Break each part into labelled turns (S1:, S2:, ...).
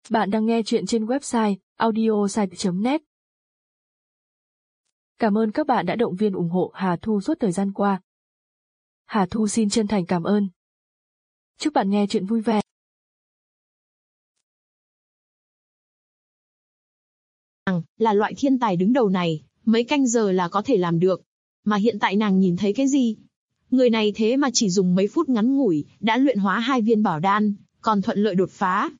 S1: Bạn đang nghe chuyện trên website audiosite.net. Cảm ơn các bạn đã động viên ủng hộ Hà Thu suốt thời gian qua. Hà Thu xin chân thành cảm ơn. Chúc bạn nghe chuyện vui vẻ.
S2: Là loại thiên tài đứng đầu này, mấy canh giờ là có thể làm được. Mà hiện tại nàng nhìn thấy cái gì? Người này thế mà chỉ dùng mấy phút ngắn ngủi, đã luyện hóa 2 viên bảo đan, còn thuận lợi đột phá.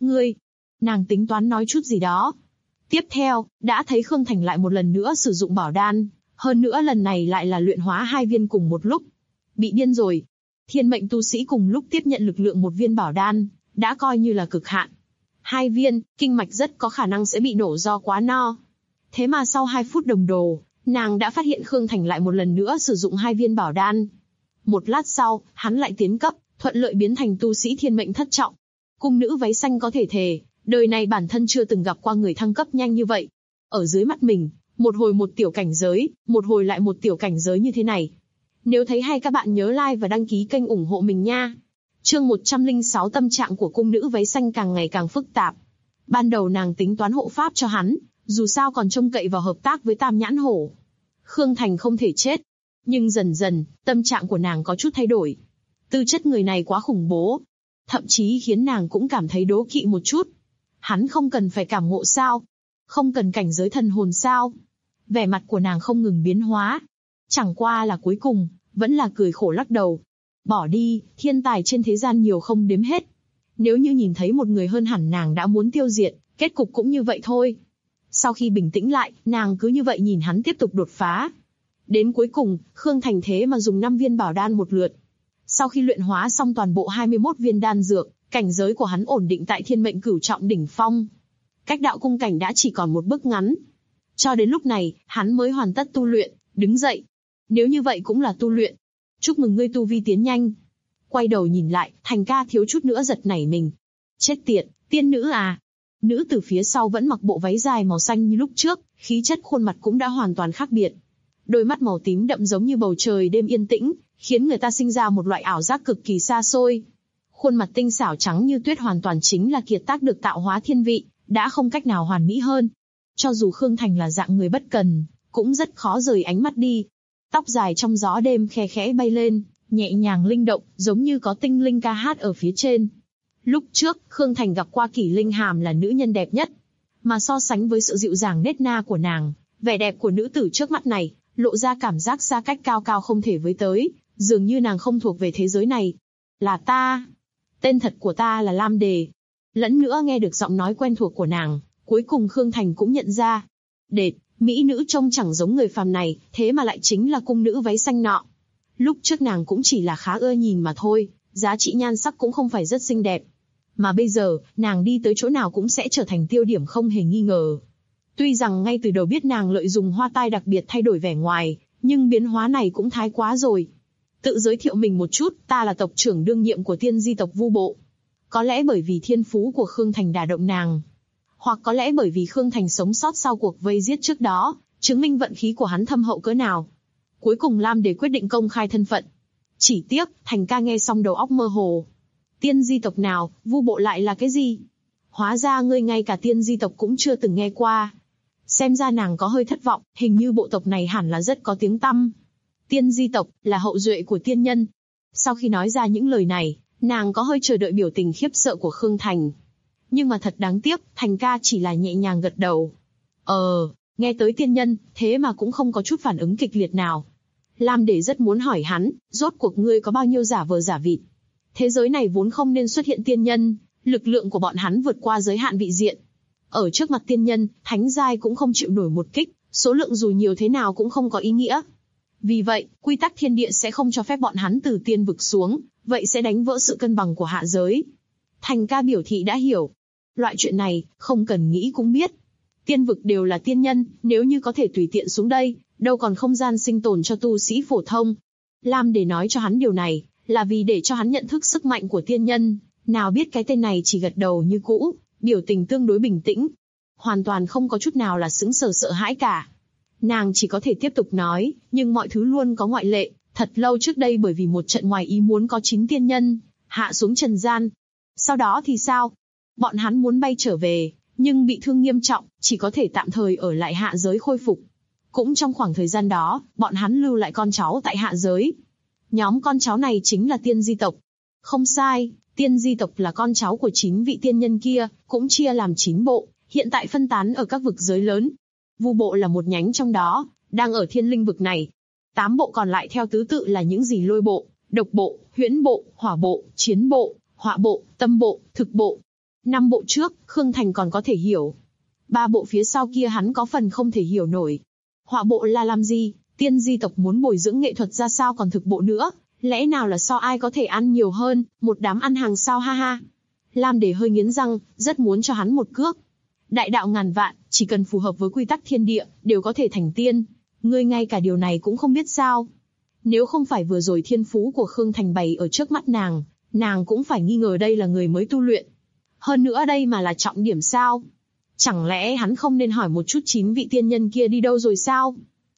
S2: Nàng tính toán nói chút gì đó. Tiếp theo, đã thấy Khương Thành lại một lần nữa sử dụng bảo đan, hơn nữa lần này lại là luyện hóa 2 viên cùng một lúc. Bị điên rồi. Thiên mệnh tu sĩ cùng lúc tiếp nhận lực lượng 1 viên bảo đan, đã coi như là cực hạn. 2 viên, kinh mạch rất có khả năng sẽ bị nổ do quá no. Thế mà sau 2 phút đồng hồ, nàng đã phát hiện Khương Thành lại một lần nữa sử dụng 2 viên bảo đan. Một lát sau, hắn lại tiến cấp, thuận lợi biến thành tu sĩ thiên mệnh thất trọng. Cung nữ váy xanh có thể thề, đời này bản thân chưa từng gặp qua người thăng cấp nhanh như vậy. Ở dưới mắt mình, một hồi một tiểu cảnh giới, một hồi lại một tiểu cảnh giới như thế này. Nếu thấy hay các bạn nhớ like và đăng ký kênh ủng hộ mình nha. Chương 106 tâm trạng của cung nữ váy xanh càng ngày càng phức tạp. Ban đầu nàng tính toán hộ pháp cho hắn, dù sao còn trông cậy vào hợp tác với Tam Nhãn Hổ. Khương Thành không thể chết. Nhưng dần dần, tâm trạng của nàng có chút thay đổi. Tư chất người này quá khủng bố. Thậm chí khiến nàng cũng cảm thấy đố kỵ một chút. Hắn không cần phải cảm ngộ sao? Không cần cảnh giới thần hồn sao? Vẻ mặt của nàng không ngừng biến hóa. Chẳng qua là cuối cùng, vẫn là cười khổ lắc đầu. Bỏ đi, thiên tài trên thế gian nhiều không đếm hết. Nếu như nhìn thấy một người hơn hẳn nàng đã muốn tiêu diệt, kết cục cũng như vậy thôi. Sau khi bình tĩnh lại, nàng cứ như vậy nhìn hắn tiếp tục đột phá. Đến cuối cùng, Khương Thành thế mà dùng 5 viên bảo đan một lượt. Sau khi luyện hóa xong toàn bộ 21 viên đan dược, cảnh giới của hắn ổn định tại thiên mệnh cửu trọng đỉnh phong. Cách đạo cung cảnh đã chỉ còn một bước ngắn. Cho đến lúc này, hắn mới hoàn tất tu luyện, đứng dậy. Nếu như vậy cũng là tu luyện. Chúc mừng ngươi tu vi tiến nhanh. Quay đầu nhìn lại, Thành ca thiếu chút nữa giật nảy mình. Chết tiệt, tiên nữ à? Nữ từ phía sau vẫn mặc bộ váy dài màu xanh như lúc trước, khí chất khuôn mặt cũng đã hoàn toàn khác biệt. Đôi mắt màu tím đậm giống như bầu trời đêm yên tĩnh, khiến người ta sinh ra một loại ảo giác cực kỳ xa xôi. Khuôn mặt tinh xảo trắng như tuyết hoàn toàn chính là kiệt tác được tạo hóa thiên vị, đã không cách nào hoàn mỹ hơn. Cho dù Khương Thành là dạng người bất cần, cũng rất khó rời ánh mắt đi. Tóc dài trong gió đêm khe khẽ bay lên, nhẹ nhàng linh động, giống như có tinh linh ca hát ở phía trên. Lúc trước, Khương Thành gặp qua Kỷ Linh Hàm là nữ nhân đẹp nhất. Mà so sánh với sự dịu dàng nết na của nàng, vẻ đẹp của nữ tử trước mắt này, lộ ra cảm giác xa cách cao cao không thể với tới, dường như nàng không thuộc về thế giới này. Là ta. Tên thật của ta là Lam Đề. Lẫn nữa nghe được giọng nói quen thuộc của nàng, cuối cùng Khương Thành cũng nhận ra. Đệt, mỹ nữ trông chẳng giống người phàm này, thế mà lại chính là cung nữ váy xanh nọ. Lúc trước nàng cũng chỉ là khá ưa nhìn mà thôi, giá trị nhan sắc cũng không phải rất xinh đẹp. Mà bây giờ, nàng đi tới chỗ nào cũng sẽ trở thành tiêu điểm không hề nghi ngờ. Tuy rằng ngay từ đầu biết nàng lợi dụng hoa tai đặc biệt thay đổi vẻ ngoài, nhưng biến hóa này cũng thái quá rồi. Tự giới thiệu mình một chút, ta là tộc trưởng đương nhiệm của Tiên Di tộc Vu Bộ. Có lẽ bởi vì thiên phú của Khương Thành đả động nàng. Hoặc có lẽ bởi vì Khương Thành sống sót sau cuộc vây giết trước đó, chứng minh vận khí của hắn thâm hậu cỡ nào. Cuối cùng Lam Đề quyết định công khai thân phận. Chỉ tiếc, Thành ca nghe xong đầu óc mơ hồ. Tiên Di tộc nào, Vu Bộ lại là cái gì? Hóa ra ngươi ngay cả Tiên Di tộc cũng chưa từng nghe qua. Xem ra nàng có hơi thất vọng, hình như bộ tộc này hẳn là rất có tiếng tăm. Tiên Di tộc là hậu duệ của tiên nhân. Sau khi nói ra những lời này, nàng có hơi chờ đợi biểu tình khiếp sợ của Khương Thành. Nhưng mà thật đáng tiếc, Thành ca chỉ là nhẹ nhàng gật đầu. Nghe tới tiên nhân, thế mà cũng không có chút phản ứng kịch liệt nào. Lam Để rất muốn hỏi hắn, rốt cuộc ngươi có bao nhiêu giả vờ giả vịt. Thế giới này vốn không nên xuất hiện tiên nhân, lực lượng của bọn hắn vượt qua giới hạn vị diện. Ở trước mặt tiên nhân, thánh giai cũng không chịu nổi một kích, số lượng dù nhiều thế nào cũng không có ý nghĩa. Vì vậy, quy tắc thiên địa sẽ không cho phép bọn hắn từ tiên vực xuống, vậy sẽ đánh vỡ sự cân bằng của hạ giới. Thành ca biểu thị đã hiểu. Loại chuyện này, không cần nghĩ cũng biết. Tiên vực đều là tiên nhân, nếu như có thể tùy tiện xuống đây, đâu còn không gian sinh tồn cho tu sĩ phổ thông. Lam để nói cho hắn điều này, là vì để cho hắn nhận thức sức mạnh của tiên nhân, nào biết cái tên này chỉ gật đầu như cũ, biểu tình tương đối bình tĩnh. Hoàn toàn không có chút nào là sững sờ sợ hãi cả. Nàng chỉ có thể tiếp tục nói, nhưng mọi thứ luôn có ngoại lệ, thật lâu trước đây bởi vì một trận ngoài ý muốn có 9 tiên nhân hạ xuống trần gian. Sau đó thì sao? Bọn hắn muốn bay trở về, nhưng bị thương nghiêm trọng, chỉ có thể tạm thời ở lại hạ giới khôi phục. Cũng trong khoảng thời gian đó, bọn hắn lưu lại con cháu tại hạ giới. Nhóm con cháu này chính là tiên di tộc. Không sai, tiên di tộc là con cháu của 9 vị tiên nhân kia, cũng chia làm 9 bộ, hiện tại phân tán ở các vực giới lớn. Vu bộ là một nhánh trong đó, đang ở thiên linh vực này. 8 bộ còn lại theo tứ tự là những gì: lôi bộ, độc bộ, huyễn bộ, hỏa bộ, chiến bộ, họa bộ, tâm bộ, thực bộ. 5 bộ trước, Khương Thành còn có thể hiểu. 3 bộ phía sau kia hắn có phần không thể hiểu nổi. Họa bộ là làm gì? Tiên di tộc muốn bồi dưỡng nghệ thuật ra sao còn thực bộ nữa? Lẽ nào là so ai có thể ăn nhiều hơn, một đám ăn hàng sao ha ha. Lam Đề hơi nghiến răng, rất muốn cho hắn một cước. Đại đạo ngàn vạn, chỉ cần phù hợp với quy tắc thiên địa, đều có thể thành tiên. Ngươi ngay cả điều này cũng không biết sao? Nếu không phải vừa rồi thiên phú của Khương Thành bày ở trước mắt nàng cũng phải nghi ngờ đây là người mới tu luyện. Hơn nữa đây mà là trọng điểm sao? Chẳng lẽ hắn không nên hỏi một chút 9 vị tiên nhân kia đi đâu rồi sao?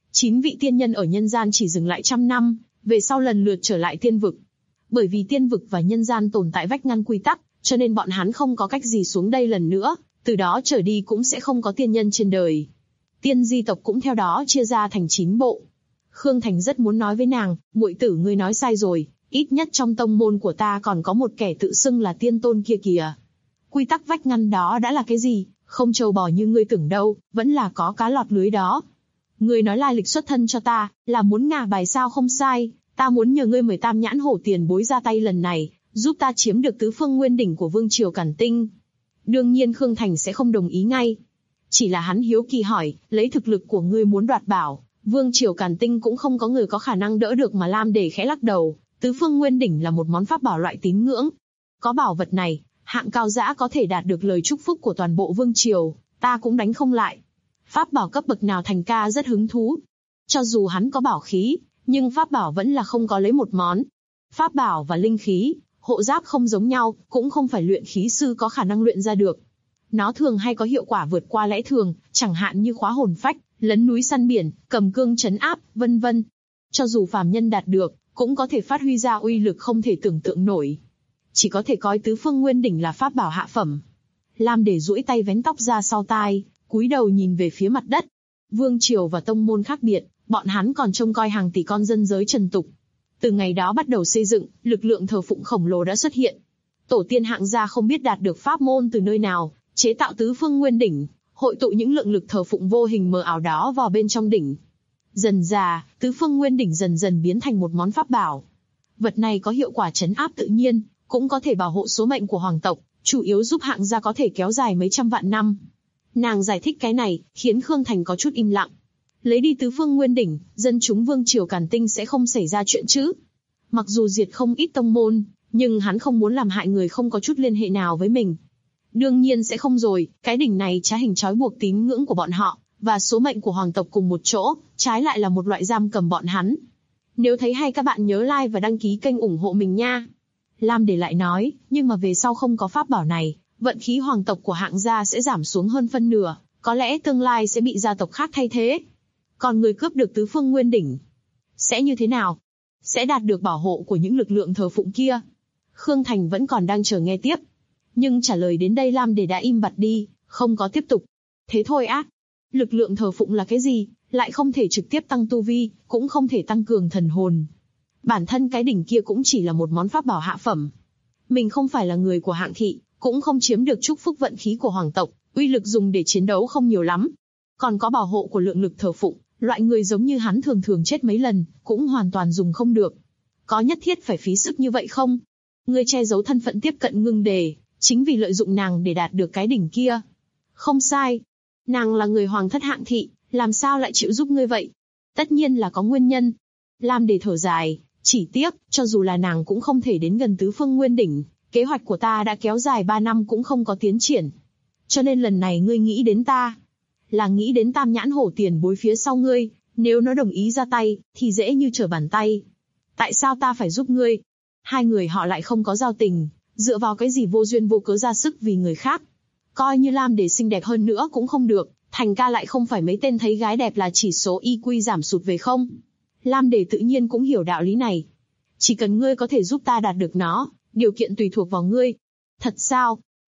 S2: 9 vị tiên nhân ở nhân gian chỉ dừng lại 100 năm, về sau lần lượt trở lại tiên vực. Bởi vì tiên vực và nhân gian tồn tại vách ngăn quy tắc, cho nên bọn hắn không có cách gì xuống đây lần nữa, từ đó trở đi cũng sẽ không có tiên nhân trên đời. Tiên di tộc cũng theo đó chia ra thành 9 bộ. Khương Thành rất muốn nói với nàng, muội tử ngươi nói sai rồi, ít nhất trong tông môn của ta còn có một kẻ tự xưng là tiên tôn kia kìa. Quy tắc vách ngăn đó đã là cái gì? Không trâu bò như ngươi tưởng đâu, vẫn là có cá lọt lưới đó. Ngươi nói lai lịch xuất thân cho ta, là muốn ngả bài sao? Không sai, ta muốn nhờ ngươi mời Tam Nhãn Hổ tiền bối ra tay lần này, giúp ta chiếm được tứ phương nguyên đỉnh của Vương Triều Càn Tinh. Đương nhiên Khương Thành sẽ không đồng ý ngay. Chỉ là hắn hiếu kỳ hỏi, lấy thực lực của ngươi muốn đoạt bảo, Vương Triều Càn Tinh cũng không có người có khả năng đỡ được mà. Lam Đề khẽ lắc đầu, tứ phương nguyên đỉnh là một món pháp bảo loại tín ngưỡng. Có bảo vật này, hạng cao dã có thể đạt được lời chúc phúc của toàn bộ Vương Triều, ta cũng đánh không lại. Pháp bảo cấp bậc nào Thành ca rất hứng thú. Cho dù hắn có bảo khí, nhưng pháp bảo vẫn là không có lấy một món. Pháp bảo và linh khí, hộ giáp không giống nhau, cũng không phải luyện khí sư có khả năng luyện ra được. Nó thường hay có hiệu quả vượt qua lẽ thường, chẳng hạn như khóa hồn phách, lấn núi săn biển, cầm cương trấn áp, vân vân. Cho dù phàm nhân đạt được, cũng có thể phát huy ra uy lực không thể tưởng tượng nổi. Chỉ có thể coi tứ phương nguyên đỉnh là pháp bảo hạ phẩm. Lam Đề duỗi tay vén tóc ra sau tai, cúi đầu nhìn về phía mặt đất. Vương triều và tông môn khác biệt, bọn hắn còn trông coi hàng tỷ con dân giới trần tục. Từ ngày đó bắt đầu xây dựng, lực lượng thờ phụng khổng lồ đã xuất hiện. Tổ tiên hạng gia không biết đạt được pháp môn từ nơi nào, chế tạo tứ phương nguyên đỉnh, hội tụ những lượng lực thờ phụng vô hình mờ ảo đó vào bên trong đỉnh. Dần dà, tứ phương nguyên đỉnh dần dần biến thành một món pháp bảo. Vật này có hiệu quả trấn áp tự nhiên, cũng có thể bảo hộ số mệnh của hoàng tộc, chủ yếu giúp hạng gia có thể kéo dài mấy trăm vạn năm. Nàng giải thích cái này, khiến Khương Thành có chút im lặng. Lấy đi tứ phương nguyên đỉnh, dân chúng Vương Triều Càn Tinh sẽ không xảy ra chuyện chứ? Mặc dù diệt không ít tông môn, nhưng hắn không muốn làm hại người không có chút liên hệ nào với mình. Đương nhiên sẽ không rồi, cái đỉnh này trá hình trói buộc tín ngưỡng của bọn họ, và số mệnh của hoàng tộc cùng một chỗ, trái lại là một loại giam cầm bọn hắn. Nếu thấy hay các bạn nhớ like và đăng ký kênh ủng hộ mình nha. Lam Đề lại nói, nhưng mà về sau không có pháp bảo này, vận khí hoàng tộc của hạng gia sẽ giảm xuống hơn phân nửa, có lẽ tương lai sẽ bị gia tộc khác thay thế. Còn người cướp được tứ phương nguyên đỉnh, sẽ như thế nào? Sẽ đạt được bảo hộ của những lực lượng thờ phụng kia. Khương Thành vẫn còn đang chờ nghe tiếp. Nhưng trả lời đến đây Lam Đề đã im bặt đi, không có tiếp tục. Thế thôi á? Lực lượng thờ phụng là cái gì? Lại không thể trực tiếp tăng tu vi, cũng không thể tăng cường thần hồn. Bản thân cái đỉnh kia cũng chỉ là một món pháp bảo hạ phẩm. Mình không phải là người của hạng thị, cũng không chiếm được chúc phúc vận khí của hoàng tộc, uy lực dùng để chiến đấu không nhiều lắm. Còn có bảo hộ của lượng lực thờ phụng, loại người giống như hắn thường thường chết mấy lần, cũng hoàn toàn dùng không được. Có nhất thiết phải phí sức như vậy không? Ngươi che giấu thân phận tiếp cận Ngưng Đề, chính vì lợi dụng nàng để đạt được cái đỉnh kia. Không sai. Nàng là người hoàng thất hạng thị, làm sao lại chịu giúp ngươi vậy? Tất nhiên là có nguyên nhân. Lam Đề thở dài, chỉ tiếc, cho dù là nàng cũng không thể đến gần tứ phương nguyên đỉnh, kế hoạch của ta đã kéo dài 3 năm cũng không có tiến triển. Cho nên lần này ngươi nghĩ đến ta, là nghĩ đến Tam Nhãn Hổ tiền bối phía sau ngươi, nếu nó đồng ý ra tay, thì dễ như trở bàn tay. Tại sao ta phải giúp ngươi? Hai người họ lại không có giao tình, dựa vào cái gì vô duyên vô cớ ra sức vì người khác? Coi như Lam Đề xinh đẹp hơn nữa cũng không được, Thành ca lại không phải mấy tên thấy gái đẹp là chỉ số IQ giảm sụt về không? Lam Đề tự nhiên cũng hiểu đạo lý này. Chỉ cần ngươi có thể giúp ta đạt được nó, điều kiện tùy thuộc vào ngươi. Thật sao?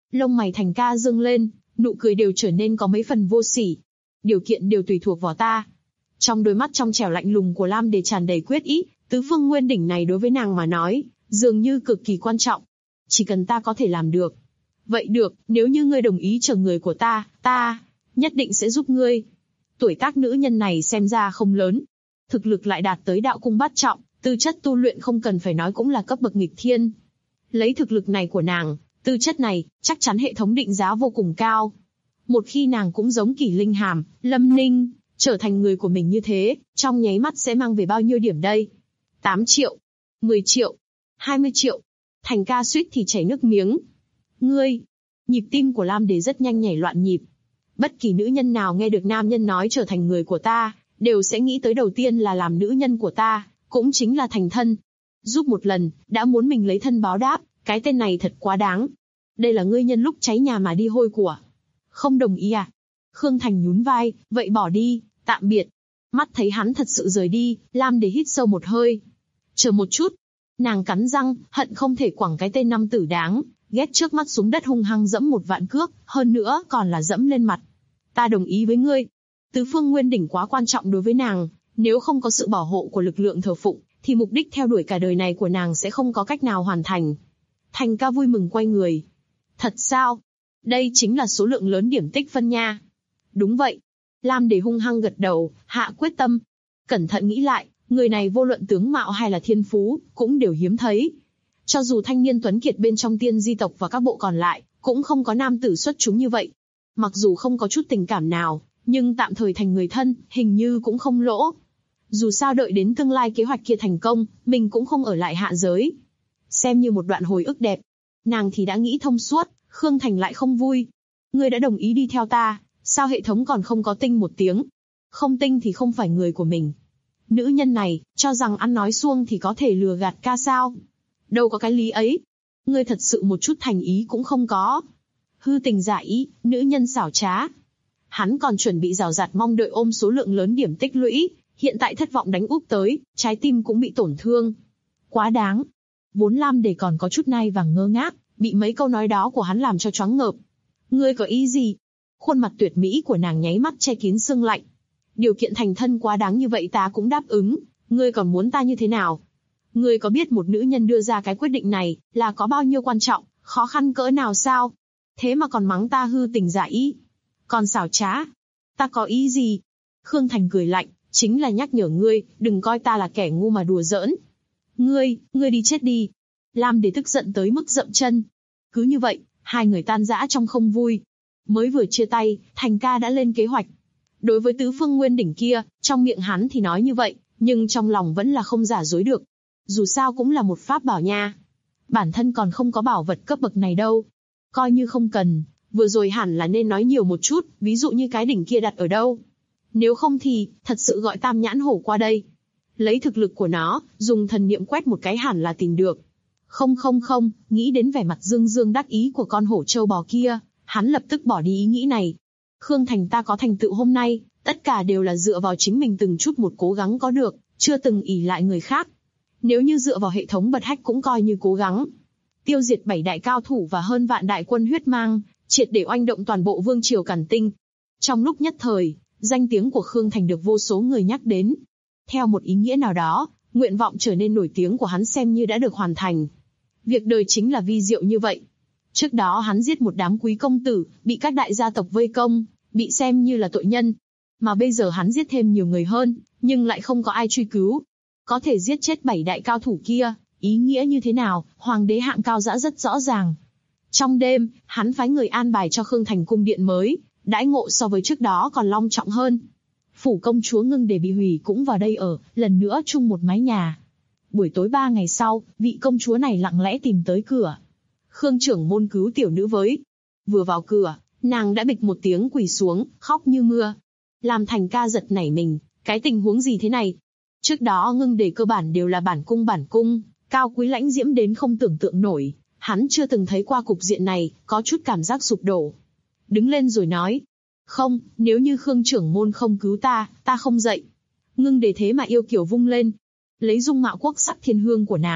S2: Lông mày Thành ca dương lên, nụ cười đều trở nên có mấy phần vô sỉ. Điều kiện đều tùy thuộc vào ta. Trong đôi mắt trong trẻo lạnh lùng của Lam Đề tràn đầy quyết ý, tứ phương nguyên đỉnh này đối với nàng mà nói, dường như cực kỳ quan trọng. Chỉ cần ta có thể làm được. Vậy được, nếu như ngươi đồng ý chờ người của ta nhất định sẽ giúp ngươi. Tuổi tác nữ nhân này xem ra không lớn. Thực lực lại đạt tới đạo cung bát trọng, tư chất tu luyện không cần phải nói cũng là cấp bậc nghịch thiên. Lấy thực lực này của nàng, tư chất này, chắc chắn hệ thống định giá vô cùng cao. Một khi nàng cũng giống Kỷ Linh Hàm, Lâm Ninh, trở thành người của mình như thế, trong nháy mắt sẽ mang về bao nhiêu điểm đây? 8 triệu, 10 triệu, 20 triệu. Thành ca suýt thì chảy nước miếng. Ngươi, nhịp tim của Lam Đế rất nhanh nhảy loạn nhịp. Bất kỳ nữ nhân nào nghe được nam nhân nói trở thành người của ta, đều sẽ nghĩ tới đầu tiên là làm nữ nhân của ta, cũng chính là thành thân. Giúp một lần, đã muốn mình lấy thân báo đáp, cái tên này thật quá đáng. Đây là ngươi nhân lúc cháy nhà mà đi hôi của. Không đồng ý à? Khương Thành nhún vai, vậy bỏ đi, tạm biệt. Mắt thấy hắn thật sự rời đi, Lam Đế hít sâu một hơi. Chờ một chút. Nàng cắn răng, hận không thể quẳng cái tên nam tử đáng ghét trước mắt xuống đất hung hăng dẫm một vạn cước, hơn nữa còn là dẫm lên mặt. Ta đồng ý với ngươi. Tứ phương nguyên đỉnh quá quan trọng đối với nàng, nếu không có sự bảo hộ của lực lượng thờ phụng, thì mục đích theo đuổi cả đời này của nàng sẽ không có cách nào hoàn thành. Thành ca vui mừng quay người. Thật sao? Đây chính là số lượng lớn điểm tích phân nha. Đúng vậy. Lam Đề hung hăng gật đầu, hạ quyết tâm. Cẩn thận nghĩ lại, người này vô luận tướng mạo hay là thiên phú, cũng đều hiếm thấy. Cho dù thanh niên tuấn kiệt bên trong tiên di tộc và các bộ còn lại, cũng không có nam tử xuất chúng như vậy. Mặc dù không có chút tình cảm nào, nhưng tạm thời thành người thân, hình như cũng không lỗ. Dù sao đợi đến tương lai kế hoạch kia thành công, mình cũng không ở lại hạ giới. Xem như một đoạn hồi ức đẹp. Nàng thì đã nghĩ thông suốt, Khương Thành lại không vui. Ngươi đã đồng ý đi theo ta, sao hệ thống còn không có tinh một tiếng? Không tinh thì không phải người của mình. Nữ nhân này, cho rằng ăn nói suông thì có thể lừa gạt ca sao? Đâu có cái lý ấy. Ngươi thật sự một chút thành ý cũng không có. Hư tình giả ý, nữ nhân xảo trá. Hắn còn chuẩn bị rào rạt mong đợi ôm số lượng lớn điểm tích lũy, hiện tại thất vọng đánh úp tới, trái tim cũng bị tổn thương. Quá đáng. Vốn Lam Đề còn có chút nai vàng ngơ ngác, bị mấy câu nói đó của hắn làm cho choáng ngợp. Ngươi có ý gì? Khuôn mặt tuyệt mỹ của nàng nháy mắt che kín sương lạnh. Điều kiện thành thân quá đáng như vậy ta cũng đáp ứng, ngươi còn muốn ta như thế nào? Ngươi có biết một nữ nhân đưa ra cái quyết định này là có bao nhiêu quan trọng, khó khăn cỡ nào sao? Thế mà còn mắng ta hư tình giả ý. Còn xảo trá. Ta có ý gì? Khương Thành cười lạnh, chính là nhắc nhở ngươi, đừng coi ta là kẻ ngu mà đùa giỡn. Ngươi đi chết đi. Lam Đế tức giận tới mức dậm chân. Cứ như vậy, hai người tan rã trong không vui. Mới vừa chia tay, Thành ca đã lên kế hoạch. Đối với tứ phương nguyên đỉnh kia, trong miệng hắn thì nói như vậy, nhưng trong lòng vẫn là không giả dối được. Dù sao cũng là một pháp bảo nha. Bản thân còn không có bảo vật cấp bậc này đâu. Coi như không cần, vừa rồi hẳn là nên nói nhiều một chút, ví dụ như cái đỉnh kia đặt ở đâu. Nếu không thì, thật sự gọi Tam Nhãn Hổ qua đây. Lấy thực lực của nó, dùng thần niệm quét một cái hẳn là tìm được. Không, nghĩ đến vẻ mặt dương dương đắc ý của con hổ trâu bò kia, hắn lập tức bỏ đi ý nghĩ này. Khương Thành ta có thành tựu hôm nay, tất cả đều là dựa vào chính mình từng chút một cố gắng có được, chưa từng ỷ lại người khác. Nếu như dựa vào hệ thống bật hách cũng coi như cố gắng. Tiêu diệt 7 đại cao thủ và hơn vạn đại quân huyết mang, triệt để oanh động toàn bộ vương triều Càn Tinh. Trong lúc nhất thời, danh tiếng của Khương Thành được vô số người nhắc đến. Theo một ý nghĩa nào đó, nguyện vọng trở nên nổi tiếng của hắn xem như đã được hoàn thành. Việc đời chính là vi diệu như vậy. Trước đó hắn giết một đám quý công tử, bị các đại gia tộc vây công, bị xem như là tội nhân. Mà bây giờ hắn giết thêm nhiều người hơn, nhưng lại không có ai truy cứu. Có thể giết chết 7 đại cao thủ kia, ý nghĩa như thế nào, hoàng đế hạng cao dã rất rõ ràng. Trong đêm, hắn phái người an bài cho Khương Thành cung điện mới, đãi ngộ so với trước đó còn long trọng hơn. Phủ công chúa Ngưng Đề bị hủy cũng vào đây ở, lần nữa chung một mái nhà. Buổi tối 3 ngày sau, vị công chúa này lặng lẽ tìm tới cửa. Khương trưởng môn cứu tiểu nữ với. Vừa vào cửa, nàng đã bịch một tiếng quỳ xuống, khóc như mưa. Làm Thành ca giật nảy mình, cái tình huống gì thế này? Trước đó Ngưng Đề cơ bản đều là bản cung, cao quý lãnh diễm đến không tưởng tượng nổi. Hắn chưa từng thấy qua cục diện này, có chút cảm giác sụp đổ. Đứng lên rồi nói. Không, nếu như Khương trưởng môn không cứu ta, ta không dậy. Ngưng Đề thế mà yêu kiểu vung lên. Lấy dung mạo quốc sắc thiên hương của nàng,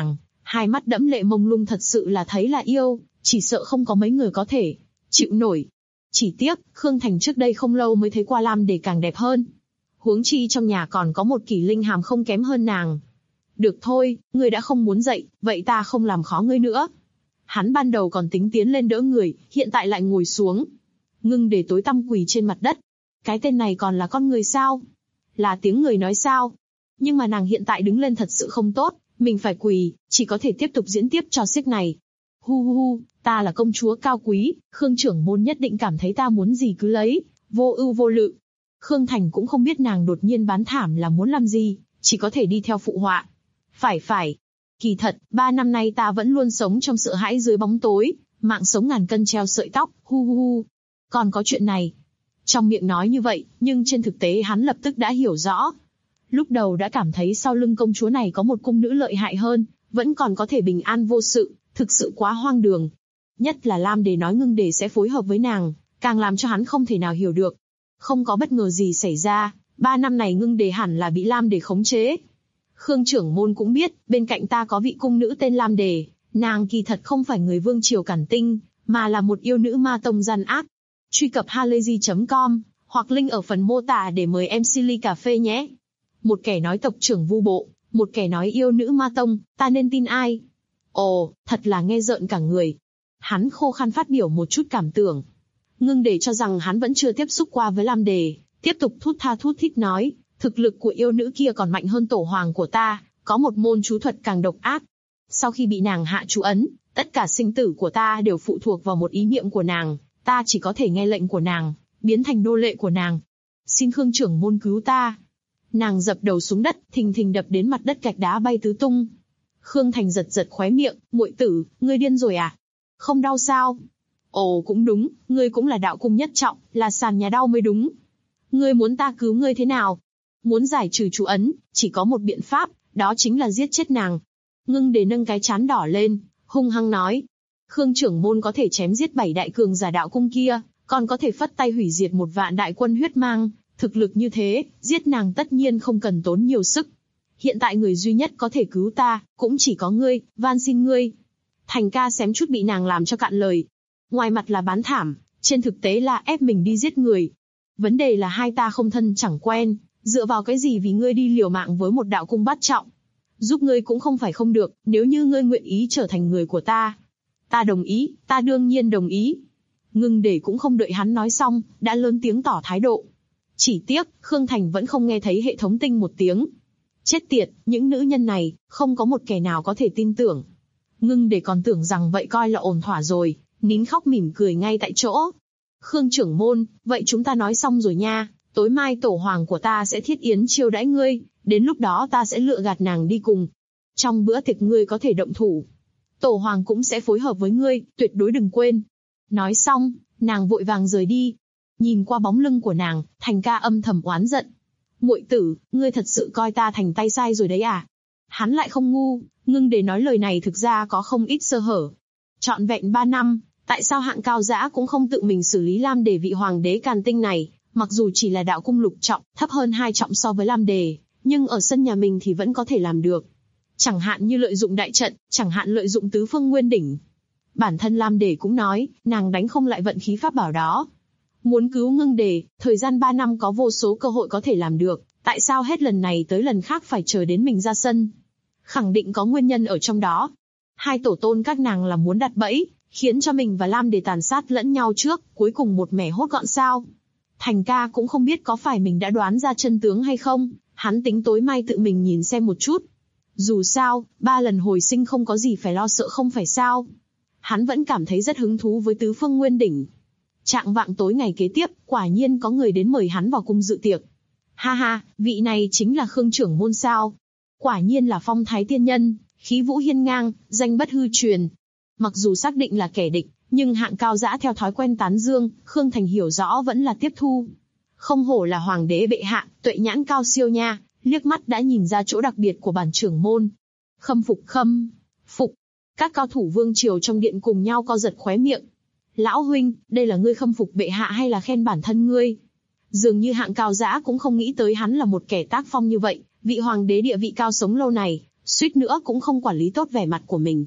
S2: Hai mắt đẫm lệ mông lung thật sự là thấy là yêu, chỉ sợ không có mấy người có thể chịu nổi. Chỉ tiếc, Khương Thành trước đây không lâu mới thấy qua Lam Đề càng đẹp hơn. Huống chi trong nhà còn có một kỷ linh hàm không kém hơn nàng. Được thôi, ngươi đã không muốn dậy, vậy ta không làm khó ngươi nữa. Hắn ban đầu còn tính tiến lên đỡ người, hiện tại lại ngồi xuống. Ngưng Đề tối tăm quỳ trên mặt đất. Cái tên này còn là con người sao? Là tiếng người nói sao? Nhưng mà nàng hiện tại đứng lên thật sự không tốt, mình phải quỳ, chỉ có thể tiếp tục diễn tiếp trò xiếc này. Hu hu hu, ta là công chúa cao quý, Khương trưởng môn nhất định cảm thấy ta muốn gì cứ lấy, vô ưu vô lự. Khương Thành cũng không biết nàng đột nhiên bán thảm là muốn làm gì, chỉ có thể đi theo phụ họa. Phải. Kỳ thật, 3 năm nay ta vẫn luôn sống trong sợ hãi dưới bóng tối, mạng sống ngàn cân treo sợi tóc, hu hu hu. Còn có chuyện này. Trong miệng nói như vậy, nhưng trên thực tế hắn lập tức đã hiểu rõ. Lúc đầu đã cảm thấy sau lưng công chúa này có một cung nữ lợi hại hơn, vẫn còn có thể bình an vô sự, thực sự quá hoang đường. Nhất là Lam Đề nói Ngưng Đề sẽ phối hợp với nàng, càng làm cho hắn không thể nào hiểu được. Không có bất ngờ gì xảy ra, 3 năm này Ngưng Đề hẳn là bị Lam Đề khống chế. Khương trưởng môn cũng biết, bên cạnh ta có vị cung nữ tên Lam Đề, nàng kỳ thật không phải người vương triều Cản Tinh, mà là một yêu nữ ma tông gian ác. Truy cập halayzi.com, hoặc link ở phần mô tả để mời em Silly cà phê nhé. Một kẻ nói tộc trưởng Vu Bộ, một kẻ nói yêu nữ ma tông, ta nên tin ai? Ồ, thật là nghe rợn cả người. Hắn khô khan phát biểu một chút cảm tưởng. Ngưng Đề cho rằng hắn vẫn chưa tiếp xúc qua với Lam Đề, tiếp tục thút tha thút thít nói, thực lực của yêu nữ kia còn mạnh hơn tổ hoàng của ta, có một môn chú thuật càng độc ác. Sau khi bị nàng hạ chú ấn, tất cả sinh tử của ta đều phụ thuộc vào một ý niệm của nàng, ta chỉ có thể nghe lệnh của nàng, biến thành nô lệ của nàng. Xin Khương trưởng môn cứu ta. Nàng dập đầu xuống đất, thình thình đập đến mặt đất gạch đá bay tứ tung. Khương Thành giật giật khóe miệng, muội tử, ngươi điên rồi à? Không đau sao? Ồ cũng đúng, ngươi cũng là đạo cung nhất trọng, là sàn nhà đau mới đúng. Ngươi muốn ta cứu ngươi thế nào? Muốn giải trừ chú ấn, chỉ có một biện pháp, đó chính là giết chết nàng. Ngưng Đề nâng cái trán đỏ lên, hung hăng nói. Khương trưởng môn có thể chém giết 7 đại cường giả đạo cung kia, còn có thể phất tay hủy diệt 1 vạn đại quân huyết mang. Thực lực như thế, giết nàng tất nhiên không cần tốn nhiều sức. Hiện tại người duy nhất có thể cứu ta, cũng chỉ có ngươi, van xin ngươi. Thành ca xém chút bị nàng làm cho cạn lời. Ngoài mặt là bán thảm, trên thực tế là ép mình đi giết người. Vấn đề là hai ta không thân chẳng quen, dựa vào cái gì vì ngươi đi liều mạng với một đạo cung bát trọng. Giúp ngươi cũng không phải không được, nếu như ngươi nguyện ý trở thành người của ta. Ta đồng ý, ta đương nhiên đồng ý. Ngưng Đề cũng không đợi hắn nói xong, đã lớn tiếng tỏ thái độ. Chỉ tiếc, Khương Thành vẫn không nghe thấy hệ thống tinh một tiếng. Chết tiệt, những nữ nhân này, không có một kẻ nào có thể tin tưởng. Ngưng Đề còn tưởng rằng vậy coi là ổn thỏa rồi, nín khóc mỉm cười ngay tại chỗ. Khương trưởng môn, vậy chúng ta nói xong rồi nha, tối mai tổ hoàng của ta sẽ thiết yến chiêu đãi ngươi, đến lúc đó ta sẽ lựa gạt nàng đi cùng. Trong bữa tiệc ngươi có thể động thủ. Tổ hoàng cũng sẽ phối hợp với ngươi, tuyệt đối đừng quên. Nói xong, nàng vội vàng rời đi. Nhìn qua bóng lưng của nàng, Thành ca âm thầm oán giận. Muội tử, ngươi thật sự coi ta thành tay sai rồi đấy à? Hắn lại không ngu, Ngưng Đề nói lời này thực ra có không ít sơ hở. Trọn vẹn 3 năm, tại sao Hạng Cao Dã cũng không tự mình xử lý Lam Đề vị hoàng đế Càn Tinh này, mặc dù chỉ là đạo cung lục trọng, thấp hơn 2 trọng so với Lam Đề, nhưng ở sân nhà mình thì vẫn có thể làm được. Chẳng hạn như lợi dụng đại trận, chẳng hạn lợi dụng tứ phương nguyên đỉnh. Bản thân Lam Đề cũng nói, nàng đánh không lại vận khí pháp bảo đó. Muốn cứu Ngưng Đề, thời gian 3 năm có vô số cơ hội có thể làm được, tại sao hết lần này tới lần khác phải chờ đến mình ra sân? Khẳng định có nguyên nhân ở trong đó. Hai tổ tôn các nàng là muốn đặt bẫy, khiến cho mình và Lam Đề tàn sát lẫn nhau trước, cuối cùng một mẻ hốt gọn sao? Thành ca cũng không biết có phải mình đã đoán ra chân tướng hay không, hắn tính tối mai tự mình nhìn xem một chút. Dù sao, 3 lần hồi sinh không có gì phải lo sợ không phải sao? Hắn vẫn cảm thấy rất hứng thú với tứ phương nguyên đỉnh. Trạng vạng tối ngày kế tiếp, quả nhiên có người đến mời hắn vào cung dự tiệc. Ha ha, vị này chính là Khương trưởng môn sao? Quả nhiên là phong thái tiên nhân, khí vũ hiên ngang, danh bất hư truyền. Mặc dù xác định là kẻ địch, nhưng Hạng Cao Dã theo thói quen tán dương, Khương Thành hiểu rõ vẫn là tiếp thu. Không hổ là hoàng đế bệ hạ, tuệ nhãn cao siêu nha, liếc mắt đã nhìn ra chỗ đặc biệt của bản trưởng môn. Khâm phục. Các cao thủ vương triều trong điện cùng nhau co giật khóe miệng. Lão huynh, đây là ngươi khâm phục bệ hạ hay là khen bản thân ngươi? Dường như Hạng Cao Dã cũng không nghĩ tới hắn là một kẻ tác phong như vậy, vị hoàng đế địa vị cao sống lâu này, suýt nữa cũng không quản lý tốt vẻ mặt của mình.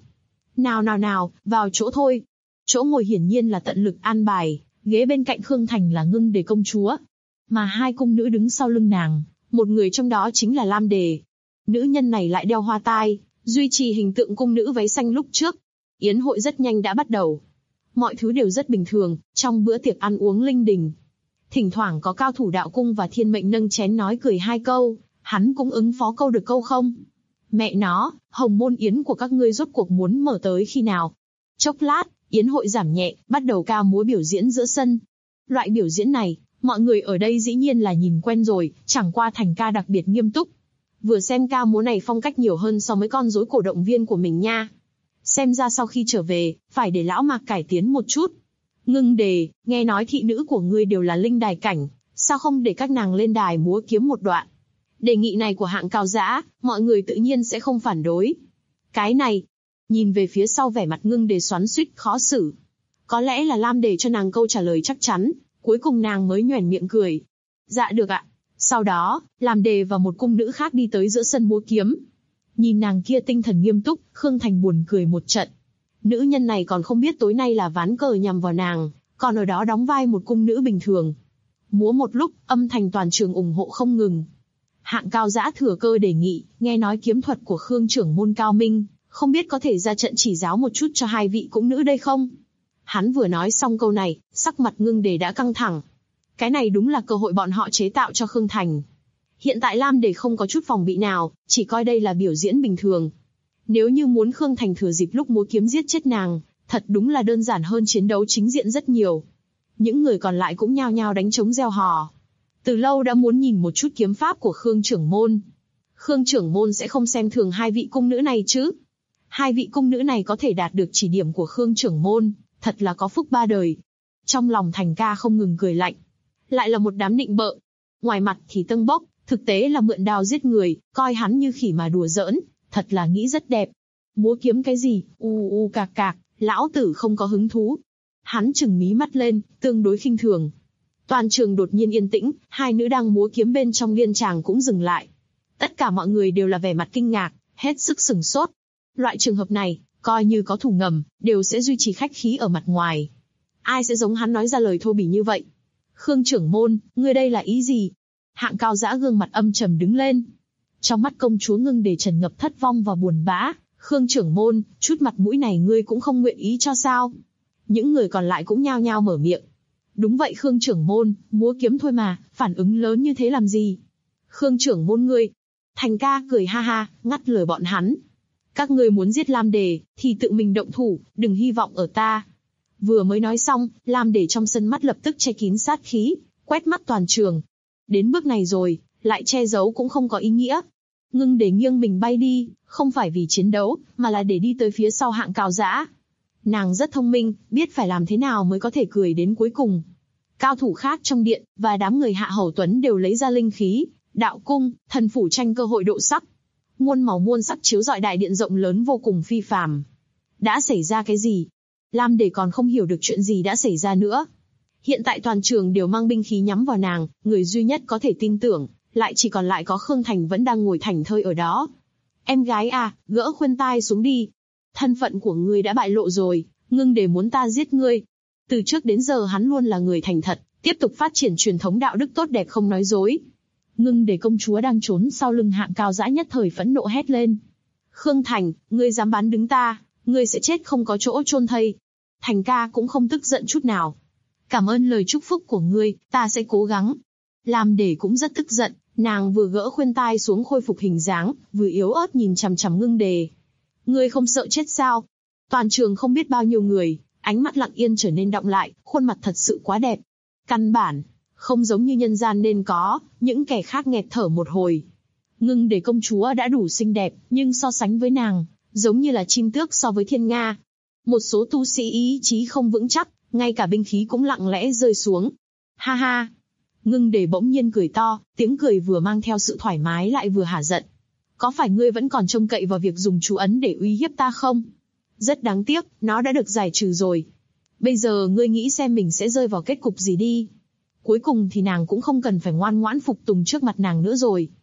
S2: Nào, vào chỗ thôi. Chỗ ngồi hiển nhiên là tận lực an bài, ghế bên cạnh Khương Thành là Ngưng Đề công chúa. Mà hai cung nữ đứng sau lưng nàng, một người trong đó chính là Lam Đề. Nữ nhân này lại đeo hoa tai, duy trì hình tượng cung nữ váy xanh lúc trước. Yến hội rất nhanh đã bắt đầu. Mọi thứ đều rất bình thường, trong bữa tiệc ăn uống linh đình. Thỉnh thoảng có cao thủ đạo cung và thiên mệnh nâng chén nói cười hai câu, hắn cũng ứng phó câu được câu không. Mẹ nó, hồng môn yến của các ngươi rốt cuộc muốn mở tới khi nào? Chốc lát, yến hội giảm nhẹ, bắt đầu ca múa biểu diễn giữa sân. Loại biểu diễn này, mọi người ở đây dĩ nhiên là nhìn quen rồi, chẳng qua Thành ca đặc biệt nghiêm túc. Vừa xem ca múa này phong cách nhiều hơn so với con rối cổ động viên của mình nha. Xem ra sau khi trở về, phải để lão Mạc cải tiến một chút. Ngưng Đề, nghe nói thị nữ của ngươi đều là linh đài cảnh, sao không để các nàng lên đài múa kiếm một đoạn? Đề nghị này của Hạng Cao Dã, mọi người tự nhiên sẽ không phản đối. Cái này, nhìn về phía sau vẻ mặt Ngưng Đề xoắn xuýt khó xử. Có lẽ là Lam Đề cho nàng câu trả lời chắc chắn, cuối cùng nàng mới nhoẻn miệng cười. Dạ được ạ. Sau đó, Lam Đề và một cung nữ khác đi tới giữa sân múa kiếm. Nhìn nàng kia tinh thần nghiêm túc, Khương Thành buồn cười một trận. Nữ nhân này còn không biết tối nay là ván cờ nhằm vào nàng, còn ở đó đóng vai một cung nữ bình thường. Múa một lúc, âm thanh toàn trường ủng hộ không ngừng. Hạng Cao Dã thừa cơ đề nghị, nghe nói kiếm thuật của Khương trưởng môn cao minh, không biết có thể ra trận chỉ giáo một chút cho hai vị cung nữ đây không? Hắn vừa nói xong câu này, sắc mặt Ngưng Đề đã căng thẳng. Cái này đúng là cơ hội bọn họ chế tạo cho Khương Thành. Hiện tại Lam Đề không có chút phòng bị nào, chỉ coi đây là biểu diễn bình thường. Nếu như muốn Khương Thành thừa dịp lúc múa kiếm giết chết nàng, thật đúng là đơn giản hơn chiến đấu chính diện rất nhiều. Những người còn lại cũng nhao nhao đánh trống reo hò. Từ lâu đã muốn nhìn một chút kiếm pháp của Khương trưởng môn. Khương trưởng môn sẽ không xem thường hai vị cung nữ này chứ? Hai vị cung nữ này có thể đạt được chỉ điểm của Khương trưởng môn, thật là có phúc ba đời. Trong lòng Thành ca không ngừng cười lạnh. Lại là một đám nịnh bợ. Ngoài mặt thì tâng bốc, thực tế là mượn đao giết người, coi hắn như khỉ mà đùa giỡn, thật là nghĩ rất đẹp. Múa kiếm cái gì, cạc cạc, lão tử không có hứng thú. Hắn trừng mí mắt lên, tương đối khinh thường. Toàn trường đột nhiên yên tĩnh, hai nữ đang múa kiếm bên trong liên tràng cũng dừng lại. Tất cả mọi người đều là vẻ mặt kinh ngạc, hết sức sửng sốt. Loại trường hợp này, coi như có thù ngầm, đều sẽ duy trì khách khí ở mặt ngoài. Ai sẽ giống hắn nói ra lời thô bỉ như vậy? Khương trưởng môn, ngươi đây là ý gì? Hạng Cao Dã gương mặt âm trầm đứng lên. Trong mắt công chúa Ngưng Đề tràn ngập thất vong và buồn bã. Khương trưởng môn, chút mặt mũi này ngươi cũng không nguyện ý cho sao? Những người còn lại cũng nhao nhao mở miệng. Đúng vậy Khương trưởng môn, múa kiếm thôi mà, phản ứng lớn như thế làm gì? Khương trưởng môn ngươi. Thành ca cười ha ha, ngắt lời bọn hắn. Các ngươi muốn giết Lam Đề, thì tự mình động thủ, đừng hy vọng ở ta. Vừa mới nói xong, Lam Đề trong sân mắt lập tức che kín sát khí, quét mắt toàn trường. Đến bước này rồi, lại che giấu cũng không có ý nghĩa. Ngưng Đề nghiêng mình bay đi, không phải vì chiến đấu, mà là để đi tới phía sau Hạng Cao Dã. Nàng rất thông minh, biết phải làm thế nào mới có thể cười đến cuối cùng. Cao thủ khác trong điện, và đám người Hạ Hầu Tuấn đều lấy ra linh khí, đạo cung, thần phủ tranh cơ hội độ sắc. Muôn màu muôn sắc chiếu rọi đại điện rộng lớn vô cùng phi phàm. Đã xảy ra cái gì? Lam Đề còn không hiểu được chuyện gì đã xảy ra nữa. Hiện tại toàn trường đều mang binh khí nhắm vào nàng, người duy nhất có thể tin tưởng, lại chỉ còn lại có Khương Thành vẫn đang ngồi thảnh thơi ở đó. Em gái à, gỡ khuyên tai xuống đi. Thân phận của ngươi đã bại lộ rồi, Ngưng Đề muốn ta giết ngươi. Từ trước đến giờ hắn luôn là người thành thật, tiếp tục phát triển truyền thống đạo đức tốt đẹp không nói dối. Ngưng Đề công chúa đang trốn sau lưng Hạng Cao Dã nhất thời phẫn nộ hét lên. Khương Thành, ngươi dám bán đứng ta, ngươi sẽ chết không có chỗ chôn thây. Thành ca cũng không tức giận chút nào. Cảm ơn lời chúc phúc của ngươi, ta sẽ cố gắng. Lam Đề cũng rất tức giận, nàng vừa gỡ khuyên tai xuống khôi phục hình dáng, vừa yếu ớt nhìn chằm chằm Ngưng Đề. Ngươi không sợ chết sao? Toàn trường không biết bao nhiêu người, ánh mắt lặng yên trở nên đọng lại, khuôn mặt thật sự quá đẹp. Căn bản, không giống như nhân gian nên có, những kẻ khác nghẹt thở một hồi. Ngưng Đề công chúa đã đủ xinh đẹp, nhưng so sánh với nàng, giống như là chim tước so với thiên nga. Một số tu sĩ ý chí không vững chắc, ngay cả binh khí cũng lặng lẽ rơi xuống. Ha ha! Ngưng Đề bỗng nhiên cười to, tiếng cười vừa mang theo sự thoải mái lại vừa hả giận. Có phải ngươi vẫn còn trông cậy vào việc dùng chú ấn để uy hiếp ta không? Rất đáng tiếc, nó đã được giải trừ rồi. Bây giờ ngươi nghĩ xem mình sẽ rơi vào kết cục gì đi. Cuối cùng thì nàng cũng không cần phải ngoan ngoãn phục tùng trước mặt nàng nữa rồi.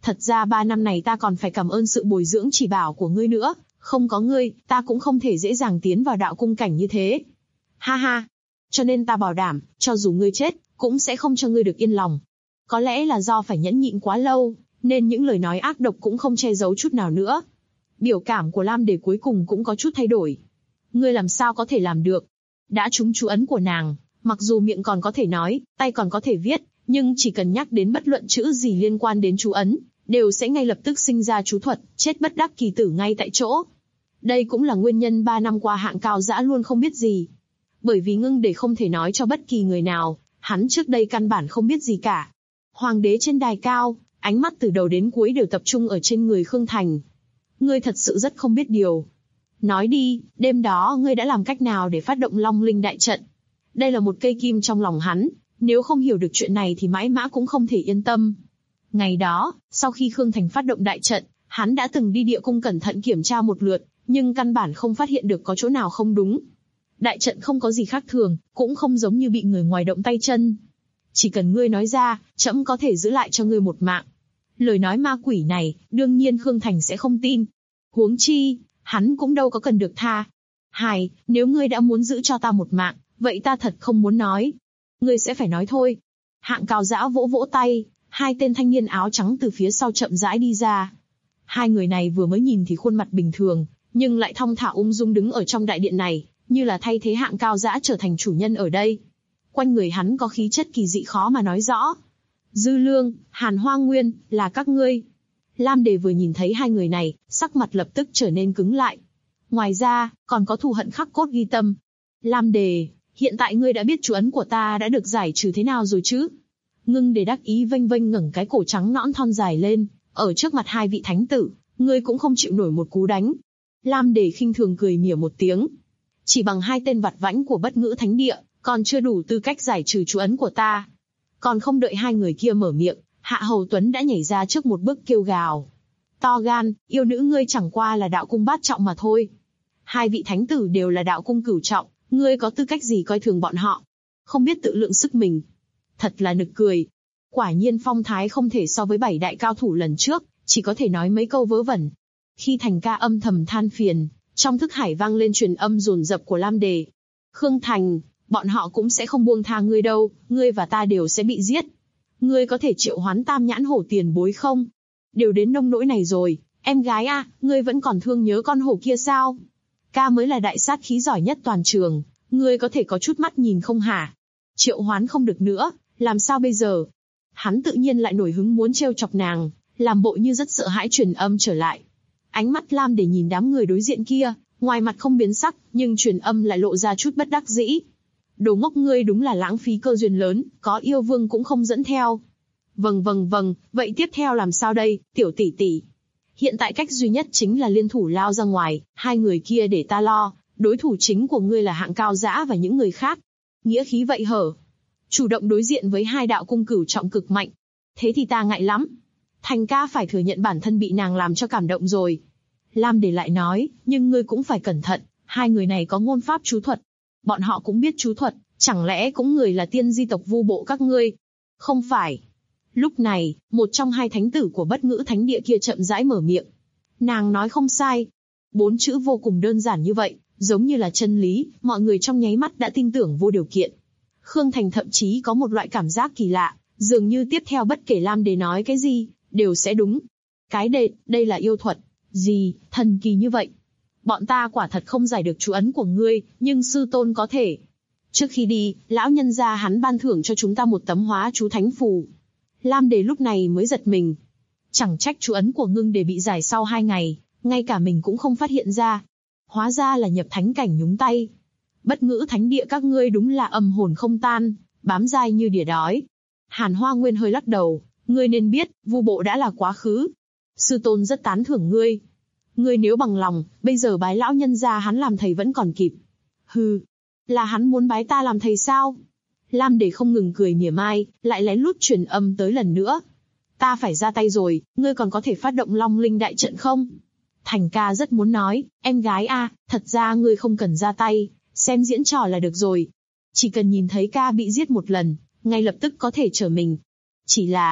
S2: Thật ra 3 năm này ta còn phải cảm ơn sự bồi dưỡng chỉ bảo của ngươi nữa, không có ngươi, ta cũng không thể dễ dàng tiến vào đạo cung cảnh như thế. Ha ha, cho nên ta bảo đảm, cho dù ngươi chết, cũng sẽ không cho ngươi được yên lòng. Có lẽ là do phải nhẫn nhịn quá lâu, nên những lời nói ác độc cũng không che giấu chút nào nữa. Biểu cảm của Lam Đề cuối cùng cũng có chút thay đổi. Ngươi làm sao có thể làm được? Đã trúng chú ấn của nàng, mặc dù miệng còn có thể nói, tay còn có thể viết, nhưng chỉ cần nhắc đến bất luận chữ gì liên quan đến chú ấn, đều sẽ ngay lập tức sinh ra chú thuật, chết bất đắc kỳ tử ngay tại chỗ. Đây cũng là nguyên nhân 3 năm qua Hạng Cao Dã luôn không biết gì. Bởi vì Ngưng Đề không thể nói cho bất kỳ người nào, hắn trước đây căn bản không biết gì cả. Hoàng đế trên đài cao, ánh mắt từ đầu đến cuối đều tập trung ở trên người Khương Thành. Ngươi thật sự rất không biết điều. Nói đi, đêm đó ngươi đã làm cách nào để phát động Long Linh đại trận? Đây là một cây kim trong lòng hắn, nếu không hiểu được chuyện này thì mãi mã cũng không thể yên tâm. Ngày đó, sau khi Khương Thành phát động đại trận, hắn đã từng đi địa cung cẩn thận kiểm tra một lượt, nhưng căn bản không phát hiện được có chỗ nào không đúng. Đại trận không có gì khác thường, cũng không giống như bị người ngoài động tay chân. Chỉ cần ngươi nói ra, trẫm có thể giữ lại cho ngươi một mạng. Lời nói ma quỷ này, đương nhiên Khương Thành sẽ không tin. Huống chi, hắn cũng đâu có cần được tha. Hài, nếu ngươi đã muốn giữ cho ta một mạng, vậy ta thật không muốn nói. Ngươi sẽ phải nói thôi. Hạng Cao Dã vỗ vỗ tay, hai tên thanh niên áo trắng từ phía sau chậm rãi đi ra. Hai người này vừa mới nhìn thì khuôn mặt bình thường, nhưng lại thong thả ung dung đứng ở trong đại điện này, như là thay thế Hạng Cao Dã trở thành chủ nhân ở đây. Quanh người hắn có khí chất kỳ dị khó mà nói rõ. Dư Lương, Hàn Hoa Nguyên, là các ngươi. Lam Đề vừa nhìn thấy hai người này, sắc mặt lập tức trở nên cứng lại. Ngoài ra, còn có thù hận khắc cốt ghi tâm. Lam Đề, hiện tại ngươi đã biết chú ấn của ta đã được giải trừ thế nào rồi chứ? Ngưng Đề đắc ý vênh vênh ngẩng cái cổ trắng nõn thon dài lên, ở trước mặt hai vị thánh tử, ngươi cũng không chịu nổi một cú đánh. Lam Đề khinh thường cười mỉa một tiếng. Chỉ bằng hai tên vặt vãnh của Bất Ngữ Thánh Địa, còn chưa đủ tư cách giải trừ chú ấn của ta. Còn không đợi hai người kia mở miệng, Hạ Hầu Tuấn đã nhảy ra trước một bước kêu gào. To gan, yêu nữ ngươi chẳng qua là đạo cung bát trọng mà thôi. Hai vị thánh tử đều là đạo cung cửu trọng, ngươi có tư cách gì coi thường bọn họ? Không biết tự lượng sức mình. Thật là nực cười. Quả nhiên phong thái không thể so với 7 đại cao thủ lần trước, chỉ có thể nói mấy câu vớ vẩn. Khi Thành Ca âm thầm than phiền, trong thức hải vang lên truyền âm dồn dập của Lam Đề. Khương Thành, bọn họ cũng sẽ không buông tha ngươi đâu, ngươi và ta đều sẽ bị giết. Ngươi có thể triệu hoán Tam Nhãn Hổ tiền bối không? Đều đến nông nỗi này rồi, em gái à, ngươi vẫn còn thương nhớ con hổ kia sao? Ca mới là đại sát khí giỏi nhất toàn trường, ngươi có thể có chút mắt nhìn không hả? Triệu hoán không được nữa, làm sao bây giờ? Hắn tự nhiên lại nổi hứng muốn trêu chọc nàng, làm bộ như rất sợ hãi truyền âm trở lại. Ánh mắt Lam để nhìn đám người đối diện kia, ngoài mặt không biến sắc, nhưng truyền âm lại lộ ra chút bất đắc dĩ. Đồ ngốc ngươi đúng là lãng phí cơ duyên lớn, có yêu vương cũng không dẫn theo. Vâng, vậy tiếp theo làm sao đây, tiểu tỷ tỷ? Hiện tại cách duy nhất chính là liên thủ lao ra ngoài, hai người kia để ta lo, đối thủ chính của ngươi là Hạng Cao Dã và những người khác. Nghĩa khí vậy hở? Chủ động đối diện với hai đạo cung cửu trọng cực mạnh. Thế thì ta ngại lắm. Thành Ca phải thừa nhận bản thân bị nàng làm cho cảm động rồi. Lam Đề lại nói, nhưng ngươi cũng phải cẩn thận, hai người này có ngôn pháp chú thuật. Bọn họ cũng biết chú thuật, chẳng lẽ cũng người là tiên di tộc Vu Bộ các ngươi? Không phải. Lúc này, một trong hai thánh tử của Bất Ngữ Thánh Địa kia chậm rãi mở miệng. Nàng nói không sai. 4 chữ vô cùng đơn giản như vậy, giống như là chân lý, mọi người trong nháy mắt đã tin tưởng vô điều kiện. Khương Thành thậm chí có một loại cảm giác kỳ lạ, dường như tiếp theo bất kể Lam Đề nói cái gì, đều sẽ đúng. Cái đây là yêu thuật, gì, thần kỳ như vậy. Bọn ta quả thật không giải được chú ấn của ngươi, nhưng sư tôn có thể. Trước khi đi, lão nhân gia hắn ban thưởng cho chúng ta một tấm hóa chú thánh phù. Lam Đề lúc này mới giật mình. Chẳng trách chú ấn của Ngưng Đề bị giải sau 2 ngày, ngay cả mình cũng không phát hiện ra. Hóa ra là nhập thánh cảnh nhúng tay. Bất Ngữ Thánh Địa các ngươi đúng là âm hồn không tan, bám dai như đỉa đói. Hàn Hoa Nguyên hơi lắc đầu, ngươi nên biết, Vu Bộ đã là quá khứ. Sư tôn rất tán thưởng ngươi. Ngươi nếu bằng lòng, bây giờ bái lão nhân gia hắn làm thầy vẫn còn kịp. Hừ, là hắn muốn bái ta làm thầy sao? Lam Đề không ngừng cười mỉa mai, lại lén lút truyền âm tới lần nữa. Ta phải ra tay rồi, ngươi còn có thể phát động Long Linh đại trận không? Thành Ca rất muốn nói, em gái a, thật ra ngươi không cần ra tay, xem diễn trò là được rồi. Chỉ cần nhìn thấy ca bị giết một lần, ngay lập tức có thể trở mình. Chỉ là,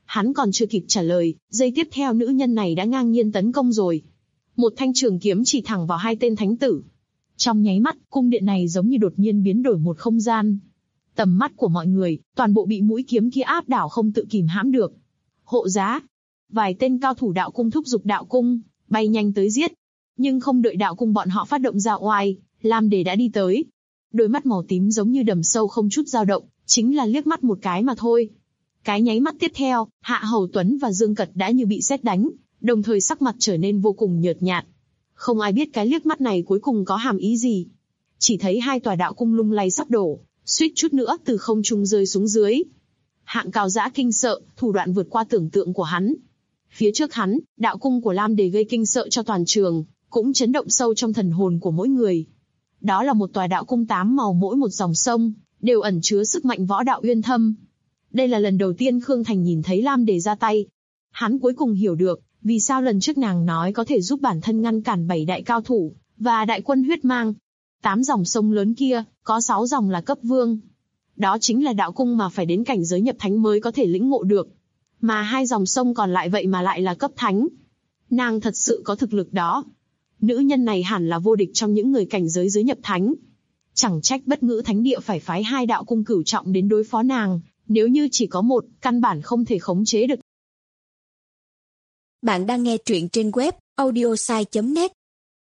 S2: Hắn còn chưa kịp trả lời, giây tiếp theo nữ nhân này đã ngang nhiên tấn công rồi. Một thanh trường kiếm chỉ thẳng vào hai tên thánh tử. Trong nháy mắt, cung điện này giống như đột nhiên biến đổi một không gian. Tầm mắt của mọi người, toàn bộ bị mũi kiếm kia áp đảo không tự kìm hãm được. Hộ giá. Vài tên cao thủ đạo cung thúc giục đạo cung, bay nhanh tới giết. Nhưng không đợi đạo cung bọn họ phát động ra oai, Lam Đề đã đi tới. Đôi mắt màu tím giống như đầm sâu không chút dao động, chính là liếc mắt một cái mà thôi. Cái nháy mắt tiếp theo, Hạ Hầu Tuấn và Dương Cật đã như bị sét đánh, đồng thời sắc mặt trở nên vô cùng nhợt nhạt. Không ai biết cái liếc mắt này cuối cùng có hàm ý gì. Chỉ thấy hai tòa đạo cung lung lay sắp đổ, suýt chút nữa từ không trung rơi xuống dưới. Hạng Cao Dã kinh sợ, thủ đoạn vượt qua tưởng tượng của hắn. Phía trước hắn, đạo cung của Lam Đề gây kinh sợ cho toàn trường, cũng chấn động sâu trong thần hồn của mỗi người. Đó là một tòa đạo cung 8 màu mỗi một dòng sông, đều ẩn chứa sức mạnh võ đạo uyên thâm. Đây là lần đầu tiên Khương Thành nhìn thấy Lam Đề ra tay. Hắn cuối cùng hiểu được, vì sao lần trước nàng nói có thể giúp bản thân ngăn cản 7 đại cao thủ, và đại quân huyết mang. 8 dòng sông lớn kia, có 6 dòng là cấp vương. Đó chính là đạo cung mà phải đến cảnh giới nhập thánh mới có thể lĩnh ngộ được. Mà 2 dòng sông còn lại vậy mà lại là cấp thánh. Nàng thật sự có thực lực đó. Nữ nhân này hẳn là vô địch trong những người cảnh giới dưới nhập thánh. Chẳng trách Bất Ngữ Thánh Địa phải phái 2 đạo cung cửu trọng đến đối phó nàng, nếu như chỉ có một, căn bản không thể khống chế được.
S3: Bạn đang nghe truyện trên web audiosai.net.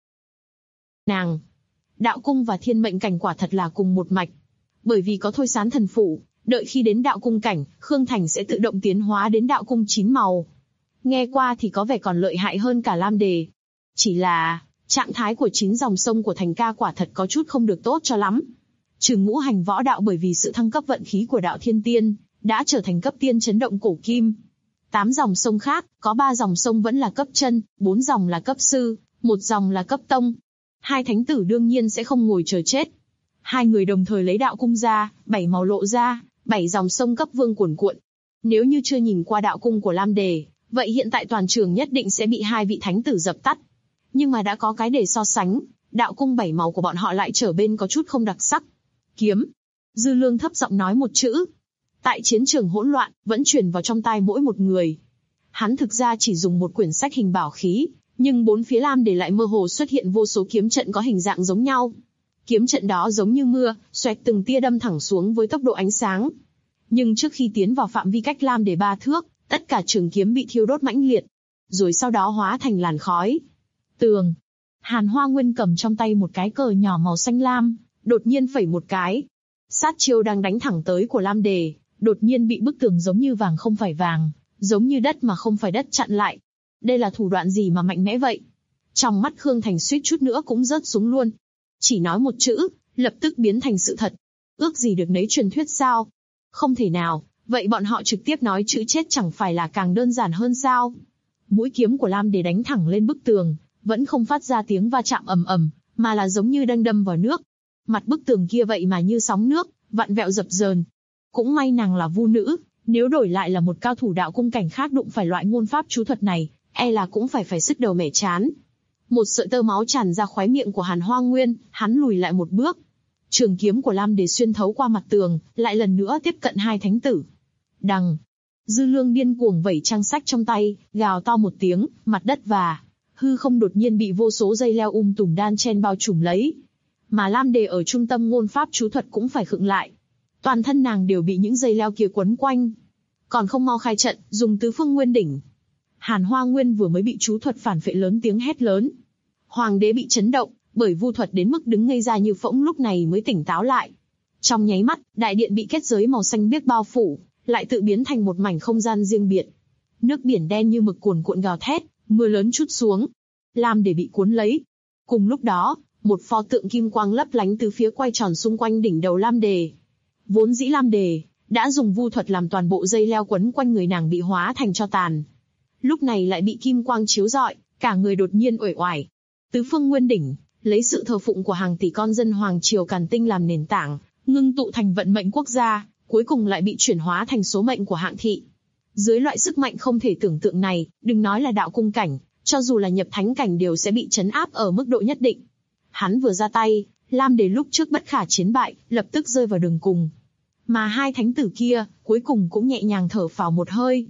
S2: Nàng, đạo cung và thiên mệnh cảnh quả thật là cùng một mạch. Bởi vì có thôi sán thần phủ, đợi khi đến đạo cung cảnh, Khương Thành sẽ tự động tiến hóa đến đạo cung 9 màu. Nghe qua thì có vẻ còn lợi hại hơn cả Lam Đề. Chỉ là, trạng thái của 9 dòng sông của Thành ca quả thật có chút không được tốt cho lắm. Trường ngũ hành võ đạo bởi vì sự thăng cấp vận khí của đạo thiên tiên, đã trở thành cấp tiên chấn động cổ kim. 8 dòng sông khác, có 3 dòng sông vẫn là cấp chân, 4 dòng là cấp sư, 1 dòng là cấp tông. 2 thánh tử đương nhiên sẽ không ngồi chờ chết. 2 người đồng thời lấy đạo cung ra, 7 màu lộ ra, 7 dòng sông cấp vương cuồn cuộn. Nếu như chưa nhìn qua đạo cung của Lam Đề, vậy hiện tại toàn trường nhất định sẽ bị 2 vị thánh tử dập tắt. Nhưng mà đã có cái để so sánh, đạo cung 7 màu của bọn họ lại trở bên có chút không đặc sắc. Kiếm. Dư Lương thấp giọng nói một chữ. Tại chiến trường hỗn loạn, vẫn truyền vào trong tai mỗi một người. Hắn thực ra chỉ dùng một quyển sách hình bảo khí, nhưng bốn phía Lam Đề lại mơ hồ xuất hiện vô số kiếm trận có hình dạng giống nhau. Kiếm trận đó giống như mưa, xoẹt từng tia đâm thẳng xuống với tốc độ ánh sáng. Nhưng trước khi tiến vào phạm vi cách Lam Đề 3 thước, tất cả trường kiếm bị thiêu đốt mãnh liệt, rồi sau đó hóa thành làn khói. Tường. Hàn Hoa Nguyên cầm trong tay một cái cờ nhỏ màu xanh lam, đột nhiên phẩy một cái. Sát chiêu đang đánh thẳng tới của Lam Đề, đột nhiên bị bức tường giống như vàng không phải vàng, giống như đất mà không phải đất chặn lại. Đây là thủ đoạn gì mà mạnh mẽ vậy? Trong mắt Khương Thành suýt chút nữa cũng rớt xuống luôn. Chỉ nói một chữ, lập tức biến thành sự thật. Ước gì được nấy truyền thuyết sao? Không thể nào, vậy bọn họ trực tiếp nói chữ chết chẳng phải là càng đơn giản hơn sao? Mũi kiếm của Lam Đề đánh thẳng lên bức tường, vẫn không phát ra tiếng va chạm ầm ầm, mà là giống như đang đâm vào nước. Mặt bức tường kia vậy mà như sóng nước, vặn vẹo dập dờn. Cũng may nàng là vu nữ, nếu đổi lại là một cao thủ đạo cung cảnh khác đụng phải loại ngôn pháp chú thuật này, e là cũng phải sứt đầu mẻ trán. Một sợi tơ máu tràn ra khóe miệng của Hàn Hoa Nguyên, hắn lùi lại một bước. Trường kiếm của Lam Đề xuyên thấu qua mặt tường, lại lần nữa tiếp cận 2 thánh tử. Đằng. Dư Lương điên cuồng vẩy trang sách trong tay, gào to một tiếng, mặt đất và hư không đột nhiên bị vô số dây leo tùm đan chen bao trùm lấy. Mà Lam Đề ở trung tâm ngôn pháp chú thuật cũng phải khựng lại. Toàn thân nàng đều bị những dây leo kia quấn quanh. Còn không mau khai trận, dùng tứ phương nguyên đỉnh. Hàn Hoa Nguyên vừa mới bị chú thuật phản phệ lớn tiếng hét lớn. Hoàng đế bị chấn động, bởi vu thuật đến mức đứng ngây ra như phỗng lúc này mới tỉnh táo lại. Trong nháy mắt, đại điện bị kết giới màu xanh biếc bao phủ, lại tự biến thành một mảnh không gian riêng biệt. Nước biển đen như mực cuồn cuộn gào thét, mưa lớn trút xuống. Lam Đề bị cuốn lấy. Cùng lúc đó, một pho tượng kim quang lấp lánh từ phía quay tròn xung quanh đỉnh đầu Lam Đề. Vốn dĩ Lam Đề đã dùng vu thuật làm toàn bộ dây leo quấn quanh người nàng bị hóa thành tro tàn. Lúc này lại bị kim quang chiếu rọi, cả người đột nhiên uể oải. Tứ phương nguyên đỉnh, lấy sự thờ phụng của hàng tỷ con dân hoàng triều Càn Tinh làm nền tảng, ngưng tụ thành vận mệnh quốc gia, cuối cùng lại bị chuyển hóa thành số mệnh của hạng thị. Dưới loại sức mạnh không thể tưởng tượng này, đừng nói là đạo cung cảnh, cho dù là nhập thánh cảnh đều sẽ bị trấn áp ở mức độ nhất định. Hắn vừa ra tay, Lam Đề lúc trước bất khả chiến bại, lập tức rơi vào đường cùng. Mà 2 thánh tử kia, cuối cùng cũng nhẹ nhàng thở phào một hơi.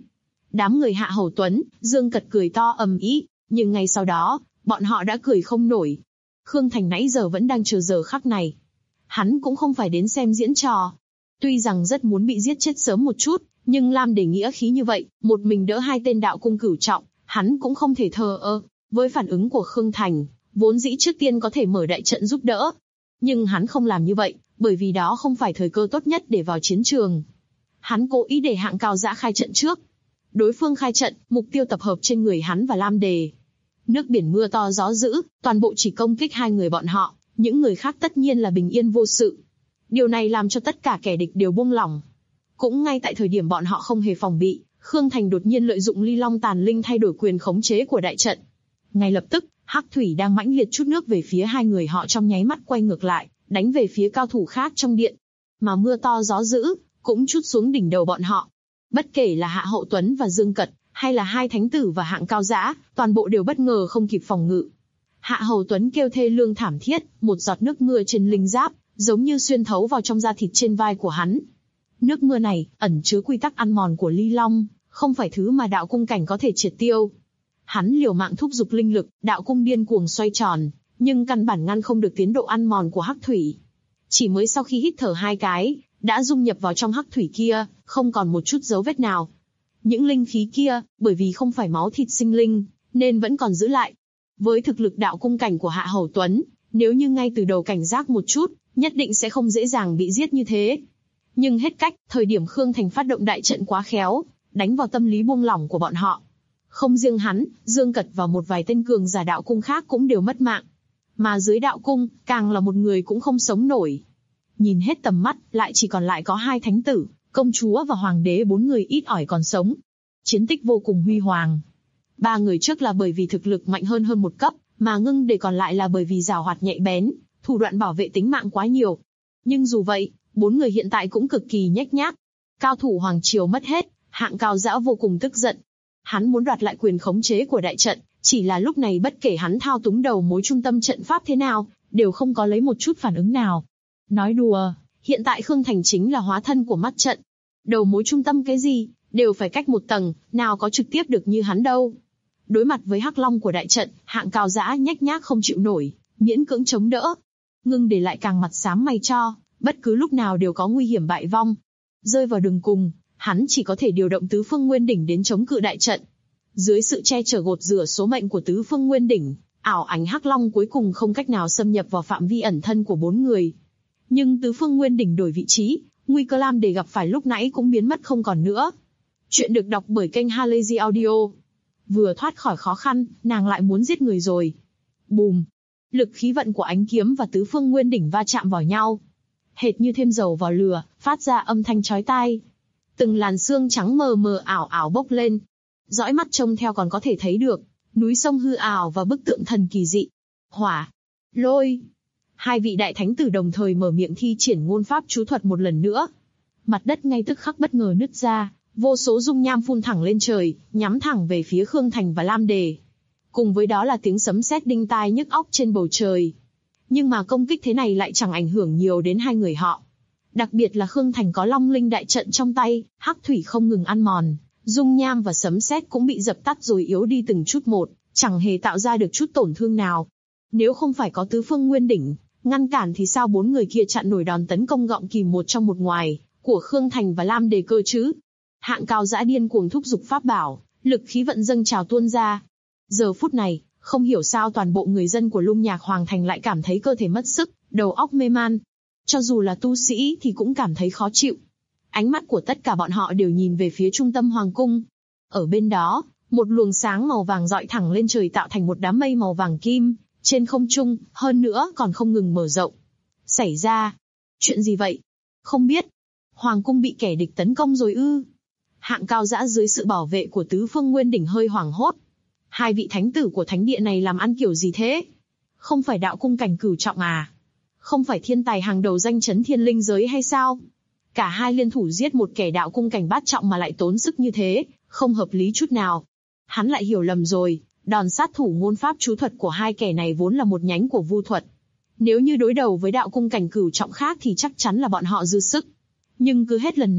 S2: Đám người Hạ Hầu Tuấn, Dương Cật cười to ầm ĩ, nhưng ngay sau đó, bọn họ đã cười không nổi. Khương Thành nãy giờ vẫn đang chờ giờ khắc này. Hắn cũng không phải đến xem diễn trò. Tuy rằng rất muốn bị giết chết sớm một chút, nhưng Lam Đề nghĩa khí như vậy, một mình đỡ hai tên đạo cung cửu trọng, hắn cũng không thể thờ ơ. Với phản ứng của Khương Thành, vốn dĩ trước tiên có thể mở đại trận giúp đỡ. Nhưng hắn không làm như vậy, bởi vì đó không phải thời cơ tốt nhất để vào chiến trường. Hắn cố ý để Hạng Cao Dã khai trận trước. Đối phương khai trận, mục tiêu tập hợp trên người hắn và Lam Đề. Nước biển mưa to gió dữ, toàn bộ chỉ công kích hai người bọn họ, những người khác tất nhiên là bình yên vô sự. Điều này làm cho tất cả kẻ địch đều buông lỏng. Cũng ngay tại thời điểm bọn họ không hề phòng bị, Khương Thành đột nhiên lợi dụng Ly Long Tàn Linh thay đổi quyền khống chế của đại trận. Ngay lập tức, Hắc Thủy đang mãnh liệt trút nước về phía hai người họ trong nháy mắt quay ngược lại, đánh về phía cao thủ khác trong điện. Mà mưa to gió dữ cũng trút xuống đỉnh đầu bọn họ. Bất kể là Hạ Hậu Tuấn và Dương Cật, hay là hai thánh tử và Hạng Cao Dã, toàn bộ đều bất ngờ không kịp phòng ngự. Hạ Hầu Tuấn kêu thê lương thảm thiết, một giọt nước mưa trên linh giáp, giống như xuyên thấu vào trong da thịt trên vai của hắn. Nước mưa này ẩn chứa quy tắc ăn mòn của Ly Long, không phải thứ mà đạo cung cảnh có thể triệt tiêu. Hắn liều mạng thúc giục linh lực, đạo cung điên cuồng xoay tròn, nhưng căn bản ngăn không được tiến độ ăn mòn của Hắc Thủy. Chỉ mới sau khi hít thở hai cái, đã dung nhập vào trong Hắc Thủy kia, không còn một chút dấu vết nào. Những linh khí kia, bởi vì không phải máu thịt sinh linh, nên vẫn còn giữ lại. Với thực lực đạo cung cảnh của Hạ Hầu Tuấn, nếu như ngay từ đầu cảnh giác một chút, nhất định sẽ không dễ dàng bị giết như thế. Nhưng hết cách, thời điểm Khương Thành phát động đại trận quá khéo, đánh vào tâm lý buông lỏng của bọn họ. Không riêng hắn, Dương Cật và một vài tên cường giả đạo cung khác cũng đều mất mạng. Mà dưới đạo cung, càng là một người cũng không sống nổi. Nhìn hết tầm mắt, lại chỉ còn lại có hai thánh tử, công chúa và hoàng đế, bốn người ít ỏi còn sống. Chiến tích vô cùng huy hoàng. Ba người trước là bởi vì thực lực mạnh hơn một cấp, mà Ngưng Đề còn lại là bởi vì giàu hoạt nhạy bén, thủ đoạn bảo vệ tính mạng quá nhiều. Nhưng dù vậy, bốn người hiện tại cũng cực kỳ nhếch nhác. Cao thủ hoàng triều mất hết, Hạng Cao Dã vô cùng tức giận. Hắn muốn đoạt lại quyền khống chế của đại trận, chỉ là lúc này bất kể hắn thao túng đầu mối trung tâm trận pháp thế nào, đều không có lấy một chút phản ứng nào. Nói đùa, hiện tại Khương Thành chính là hóa thân của mắt trận. Đầu mối trung tâm cái gì, đều phải cách một tầng, nào có trực tiếp được như hắn đâu. Đối mặt với Hắc Long của đại trận, Hạng Cao Dã nhếch nhác không chịu nổi, miễn cưỡng chống đỡ. Ngưng Đề lại càng mặt xám mày cho, bất cứ lúc nào đều có nguy hiểm bại vong. Rơi vào đường cùng, hắn chỉ có thể điều động Tứ Phương Nguyên Đỉnh đến chống cự đại trận. Dưới sự che chở gột rửa số mệnh của Tứ Phương Nguyên Đỉnh, ảo ảnh Hắc Long cuối cùng không cách nào xâm nhập vào phạm vi ẩn thân của bốn người. Nhưng Tứ Phương Nguyên Đỉnh đổi vị trí, nguy cơ Lam Đề gặp phải lúc nãy cũng biến mất không còn nữa. Chuyện được đọc bởi kênh Halazy Audio. Vừa thoát khỏi khó khăn, nàng lại muốn giết người rồi. Bùm! Lực khí vận của ánh kiếm và Tứ Phương Nguyên Đỉnh va chạm vào nhau. Hệt như thêm dầu vào lửa, phát ra âm thanh chói tai. Từng làn xương trắng mờ mờ ảo ảo bốc lên. Dõi mắt trông theo còn có thể thấy được núi sông hư ảo và bức tượng thần kỳ dị. Hỏa! Lôi! Hai vị đại thánh tử đồng thời mở miệng thi triển ngôn pháp chú thuật một lần nữa. Mặt đất ngay tức khắc bất ngờ nứt ra, vô số dung nham phun thẳng lên trời, nhắm thẳng về phía Khương Thành và Lam Đề. Cùng với đó là tiếng sấm sét đinh tai nhức óc trên bầu trời. Nhưng mà công kích thế này lại chẳng ảnh hưởng nhiều đến hai người họ. Đặc biệt là Khương Thành có Long Linh đại trận trong tay, Hắc Thủy không ngừng ăn mòn, dung nham và sấm sét cũng bị dập tắt rồi yếu đi từng chút một, chẳng hề tạo ra được chút tổn thương nào. Nếu không phải có Tứ Phương Nguyên Đỉnh ngăn cản thì sao bốn người kia chặn nổi đòn tấn công gọng kìm một trong một ngoài của Khương Thành và Lam Đề cơ chứ? Hạng Cao Dã điên cuồng thúc giục pháp bảo, lực khí vận dâng trào tuôn ra. Giờ phút này, không hiểu sao toàn bộ người dân của Lung Nhạc Hoàng Thành lại cảm thấy cơ thể mất sức, đầu óc mê man. Cho dù là tu sĩ thì cũng cảm thấy khó chịu. Ánh mắt của tất cả bọn họ đều nhìn về phía trung tâm hoàng cung. Ở bên đó, một luồng sáng màu vàng dọi thẳng lên trời tạo thành một đám mây màu vàng kim, trên không trung, hơn nữa còn không ngừng mở rộng. Xảy ra chuyện gì vậy? Không biết. Hoàng cung bị kẻ địch tấn công rồi ư? Hạng Cao Dã dưới sự bảo vệ của Tứ Phương Nguyên Đỉnh hơi hoảng hốt. Hai vị thánh tử của thánh địa này làm ăn kiểu gì thế? Không phải đạo cung cảnh cửu trọng à? Không phải thiên tài hàng đầu danh chấn thiên linh giới hay sao? Cả hai liên thủ giết một kẻ đạo cung cảnh bát trọng mà lại tốn sức như thế, không hợp lý chút nào. Hắn lại hiểu lầm rồi, đòn sát thủ ngôn pháp chú thuật của hai kẻ này vốn là một nhánh của vu thuật. Nếu như đối đầu với đạo cung cảnh cửu trọng khác thì chắc chắn là bọn họ dư sức. Nhưng cứ hết lần này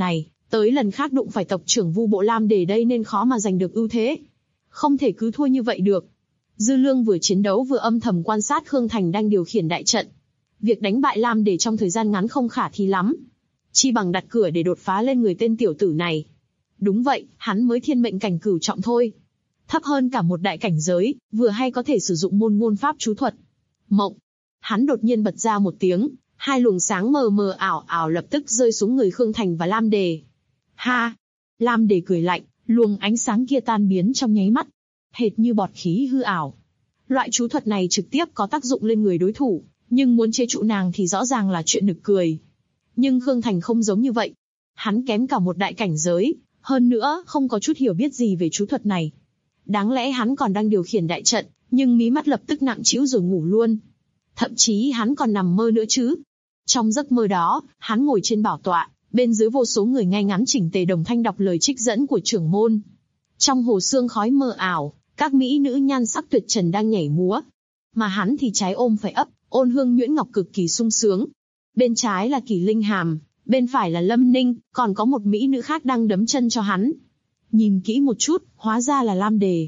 S2: Tới lần khác đụng phải tộc trưởng Vu Bộ Lam Đề đây nên khó mà giành được ưu thế. Không thể cứ thua như vậy được. Dư Lương vừa chiến đấu vừa âm thầm quan sát Khương Thành đang điều khiển đại trận. Việc đánh bại Lam Đề trong thời gian ngắn không khả thi lắm. Chi bằng đặt cửa để đột phá lên người tên tiểu tử này. Đúng vậy, hắn mới thiên mệnh cảnh cửu trọng thôi. Thấp hơn cả một đại cảnh giới, vừa hay có thể sử dụng môn pháp chú thuật. Mộng. Hắn đột nhiên bật ra một tiếng, hai luồng sáng mờ mờ ảo ảo lập tức rơi xuống người Khương Thành và Lam Đề. Ha! Lam Đề cười lạnh, luồng ánh sáng kia tan biến trong nháy mắt, hệt như bọt khí hư ảo. Loại chú thuật này trực tiếp có tác dụng lên người đối thủ, nhưng muốn chế trụ nàng thì rõ ràng là chuyện nực cười. Nhưng Khương Thành không giống như vậy. Hắn kém cả một đại cảnh giới, hơn nữa không có chút hiểu biết gì về chú thuật này. Đáng lẽ hắn còn đang điều khiển đại trận, nhưng mí mắt lập tức nặng trĩu rồi ngủ luôn. Thậm chí hắn còn nằm mơ nữa chứ. Trong giấc mơ đó, hắn ngồi trên bảo tọa, bên dưới vô số người ngay ngắn chỉnh tề đồng thanh đọc lời trích dẫn của trưởng môn. Trong hồ sương khói mờ ảo, các mỹ nữ nhan sắc tuyệt trần đang nhảy múa. Mà hắn thì trái ôm phải ấp, ôn hương nhuyễn ngọc cực kỳ sung sướng. Bên trái là Kỳ Linh Hàm, bên phải là Lâm Ninh, còn có một mỹ nữ khác đang đấm chân cho hắn. Nhìn kỹ một chút, hóa ra là Lam Đề.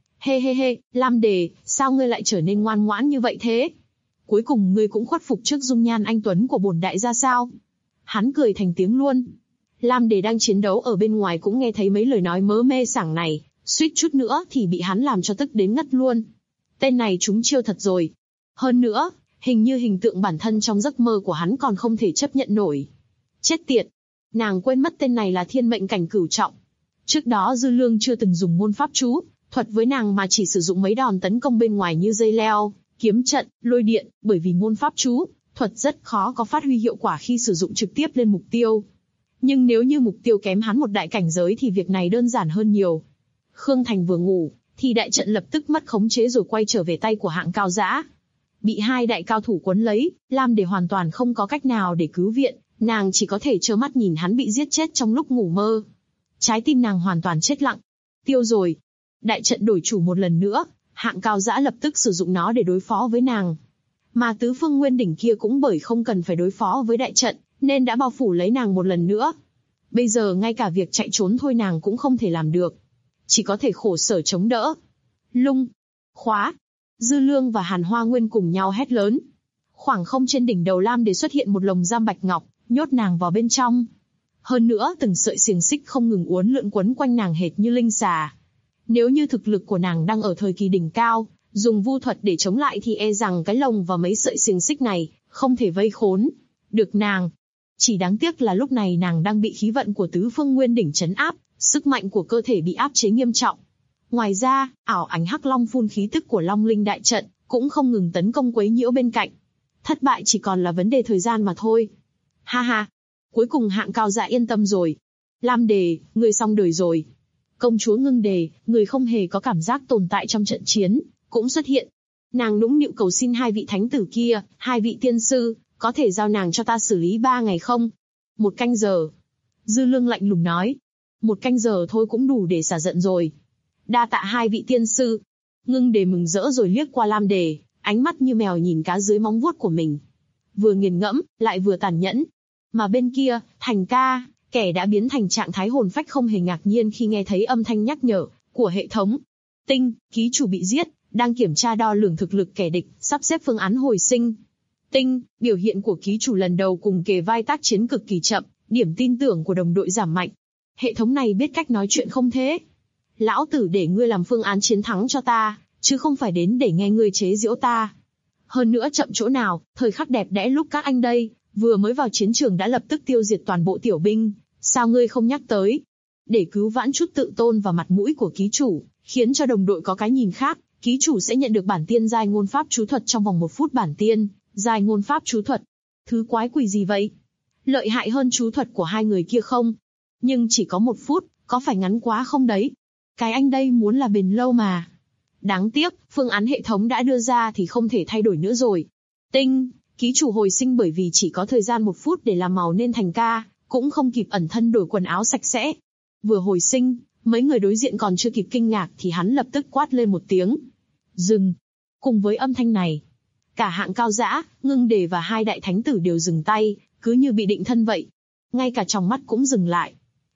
S2: He, Lam Đề, sao ngươi lại trở nên ngoan ngoãn như vậy thế? Cuối cùng ngươi cũng khuất phục trước dung nhan anh tuấn của bổn đại gia sao? Hắn cười thành tiếng luôn. Lam Đề đang chiến đấu ở bên ngoài cũng nghe thấy mấy lời nói mớ mê sảng này, suýt chút nữa thì bị hắn làm cho tức đến ngất luôn. Tên này trúng chiêu thật rồi. Hơn nữa, hình như hình tượng bản thân trong giấc mơ của hắn còn không thể chấp nhận nổi. Chết tiệt! Nàng quên mất tên này là thiên mệnh cảnh cửu trọng. Trước đó Dư Lương chưa từng dùng môn pháp chú thuật với nàng mà chỉ sử dụng mấy đòn tấn công bên ngoài như dây leo, kiếm trận, lôi điện, bởi vì môn pháp chú thuật rất khó có phát huy hiệu quả khi sử dụng trực tiếp lên mục tiêu. Nhưng nếu như mục tiêu kém hắn một đại cảnh giới thì việc này đơn giản hơn nhiều. Khương Thành vừa ngủ, thì đại trận lập tức mất khống chế rồi quay trở về tay của Hạng Cao Dã. Bị hai đại cao thủ quấn lấy, Lam Đề hoàn toàn không có cách nào để cứu viện, nàng chỉ có thể trơ mắt nhìn hắn bị giết chết trong lúc ngủ mơ. Trái tim nàng hoàn toàn chết lặng. Tiêu rồi. Đại trận đổi chủ một lần nữa, Hạng Cao Dã lập tức sử dụng nó để đối phó với nàng. Mà tứ phương nguyên đỉnh kia cũng bởi không cần phải đối phó với đại trận, nên đã bao phủ lấy nàng một lần nữa. Bây giờ ngay cả việc chạy trốn thôi nàng cũng không thể làm được. Chỉ có thể khổ sở chống đỡ. Lung. Khóa. Dư Lương và Hàn Hoa Nguyên cùng nhau hét lớn. Khoảng không trên đỉnh đầu Lam Đề xuất hiện một lồng giam bạch ngọc, nhốt nàng vào bên trong. Hơn nữa từng sợi xiềng xích không ngừng uốn lượn quấn quanh nàng hệt như linh xà. Nếu như thực lực của nàng đang ở thời kỳ đỉnh cao, dùng vu thuật để chống lại thì e rằng cái lồng và mấy sợi xiềng xích này không thể vây khốn được nàng. Chỉ đáng tiếc là lúc này nàng đang bị khí vận của tứ phương nguyên đỉnh trấn áp, sức mạnh của cơ thể bị áp chế nghiêm trọng. Ngoài ra, ảo ảnh hắc long phun khí tức của Long Linh đại trận cũng không ngừng tấn công quấy nhiễu bên cạnh. Thất bại chỉ còn là vấn đề thời gian mà thôi. Ha ha, cuối cùng Hạng Cao Dã yên tâm rồi. Lam Đề, ngươi xong đời rồi. Công chúa Ngưng Đề, người không hề có cảm giác tồn tại trong trận chiến, cũng xuất hiện. Nàng nũng nịu cầu xin hai vị thánh tử kia, hai vị tiên sư, có thể giao nàng cho ta xử lý 3 ngày không? 1 canh giờ. Dư Lương lạnh lùng nói. 1 canh giờ thôi cũng đủ để xả giận rồi. Đa tạ hai vị tiên sư. Ngưng Đề mừng rỡ rồi liếc qua Lam Đề, ánh mắt như mèo nhìn cá dưới móng vuốt của mình. Vừa nghiền ngẫm, lại vừa tàn nhẫn. Mà bên kia, Thành Ca, kẻ đã biến thành trạng thái hồn phách không hề ngạc nhiên khi nghe thấy âm thanh nhắc nhở của hệ thống. Tinh, ký chủ bị giết, đang kiểm tra đo lường thực lực kẻ địch, sắp xếp phương án hồi sinh. Tinh, biểu hiện của ký chủ lần đầu cùng kề vai tác chiến cực kỳ chậm, điểm tin tưởng của đồng đội giảm mạnh. Hệ thống này biết cách nói chuyện không thế? Lão tử để ngươi làm phương án chiến thắng cho ta, chứ không phải đến để nghe ngươi chế giễu ta. Hơn nữa chậm chỗ nào, thời khắc đẹp đẽ lúc các anh đây, vừa mới vào chiến trường đã lập tức tiêu diệt toàn bộ tiểu binh, sao ngươi không nhắc tới? Để cứu vãn chút tự tôn và mặt mũi của ký chủ, khiến cho đồng đội có cái nhìn khác, ký chủ sẽ nhận được bản tiên giai ngôn pháp chú thuật trong vòng 1 phút bản tiên, giai ngôn pháp chú thuật. Thứ quái quỷ gì vậy? Lợi hại hơn chú thuật của hai người kia không? Nhưng chỉ có 1 phút, có phải ngắn quá không đấy? Cái anh đây muốn là bền lâu mà. Đáng tiếc, phương án hệ thống đã đưa ra thì không thể thay đổi nữa rồi. Tinh, ký chủ hồi sinh bởi vì chỉ có thời gian 1 phút để làm màu nên Thành Ca, cũng không kịp ẩn thân đổi quần áo sạch sẽ. Vừa hồi sinh, mấy người đối diện còn chưa kịp kinh ngạc thì hắn lập tức quát lên một tiếng. Dừng. Cùng với âm thanh này, cả Hạng Cao Dã, Ngưng Đề và hai đại thánh tử đều dừng tay, cứ như bị định thân vậy. Ngay cả tròng mắt cũng dừng lại.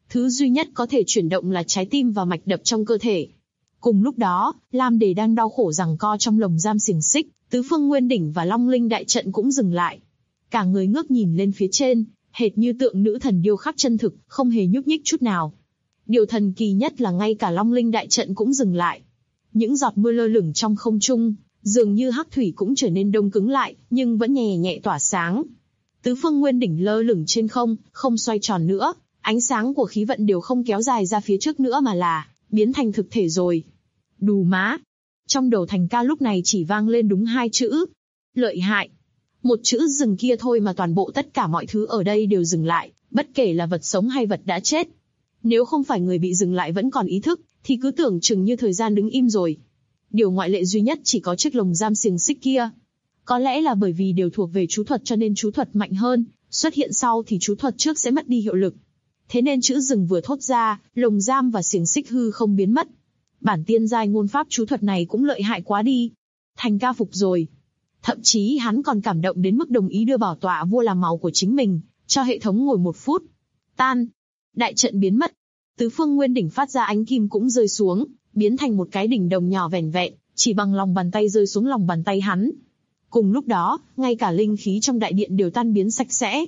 S2: Thứ duy nhất có thể chuyển động là trái tim và mạch đập trong cơ thể. Cùng lúc đó, Lam Đề đang đau khổ giằng co trong lồng giam xiềng xích, Tứ Phương Nguyên Đỉnh và Long Linh Đại Trận cũng dừng lại. Cả người ngước nhìn lên phía trên, hệt như tượng nữ thần điêu khắc chân thực, không hề nhúc nhích chút nào. Điều thần kỳ nhất là ngay cả Long Linh Đại Trận cũng dừng lại. Những giọt mưa lơ lửng trong không trung, dường như hắc thủy cũng trở nên đông cứng lại, nhưng vẫn nhẹ nhẹ tỏa sáng. Tứ Phương Nguyên Đỉnh lơ lửng trên không, không xoay tròn nữa, ánh sáng của khí vận đều không kéo dài ra phía trước nữa mà là biến thành thực thể rồi. Đù má! Trong đầu Thành Ca lúc này chỉ vang lên đúng 2 chữ. Lợi hại! Một chữ dừng kia thôi mà toàn bộ tất cả mọi thứ ở đây đều dừng lại, bất kể là vật sống hay vật đã chết. Nếu không phải người bị dừng lại vẫn còn ý thức, thì cứ tưởng chừng như thời gian đứng im rồi. Điều ngoại lệ duy nhất chỉ có chiếc lồng giam xiềng xích kia. Có lẽ là bởi vì đều thuộc về chú thuật cho nên chú thuật mạnh hơn, xuất hiện sau thì chú thuật trước sẽ mất đi hiệu lực. Thế nên chữ dừng vừa thốt ra, lồng giam và xiềng xích hư không biến mất. Bản tiên giai ngôn pháp chú thuật này cũng lợi hại quá đi. Thành Ca phục rồi. Thậm chí hắn còn cảm động đến mức đồng ý đưa bảo tọa vua làm màu của chính mình, cho hệ thống ngồi 1 phút. Tan. Đại trận biến mất. Tứ Phương Nguyên Đỉnh phát ra ánh kim cũng rơi xuống, biến thành một cái đỉnh đồng nhỏ vẻn vẹn, chỉ bằng lòng bàn tay rơi xuống lòng bàn tay hắn. Cùng lúc đó, ngay cả linh khí trong đại điện đều tan biến sạch sẽ.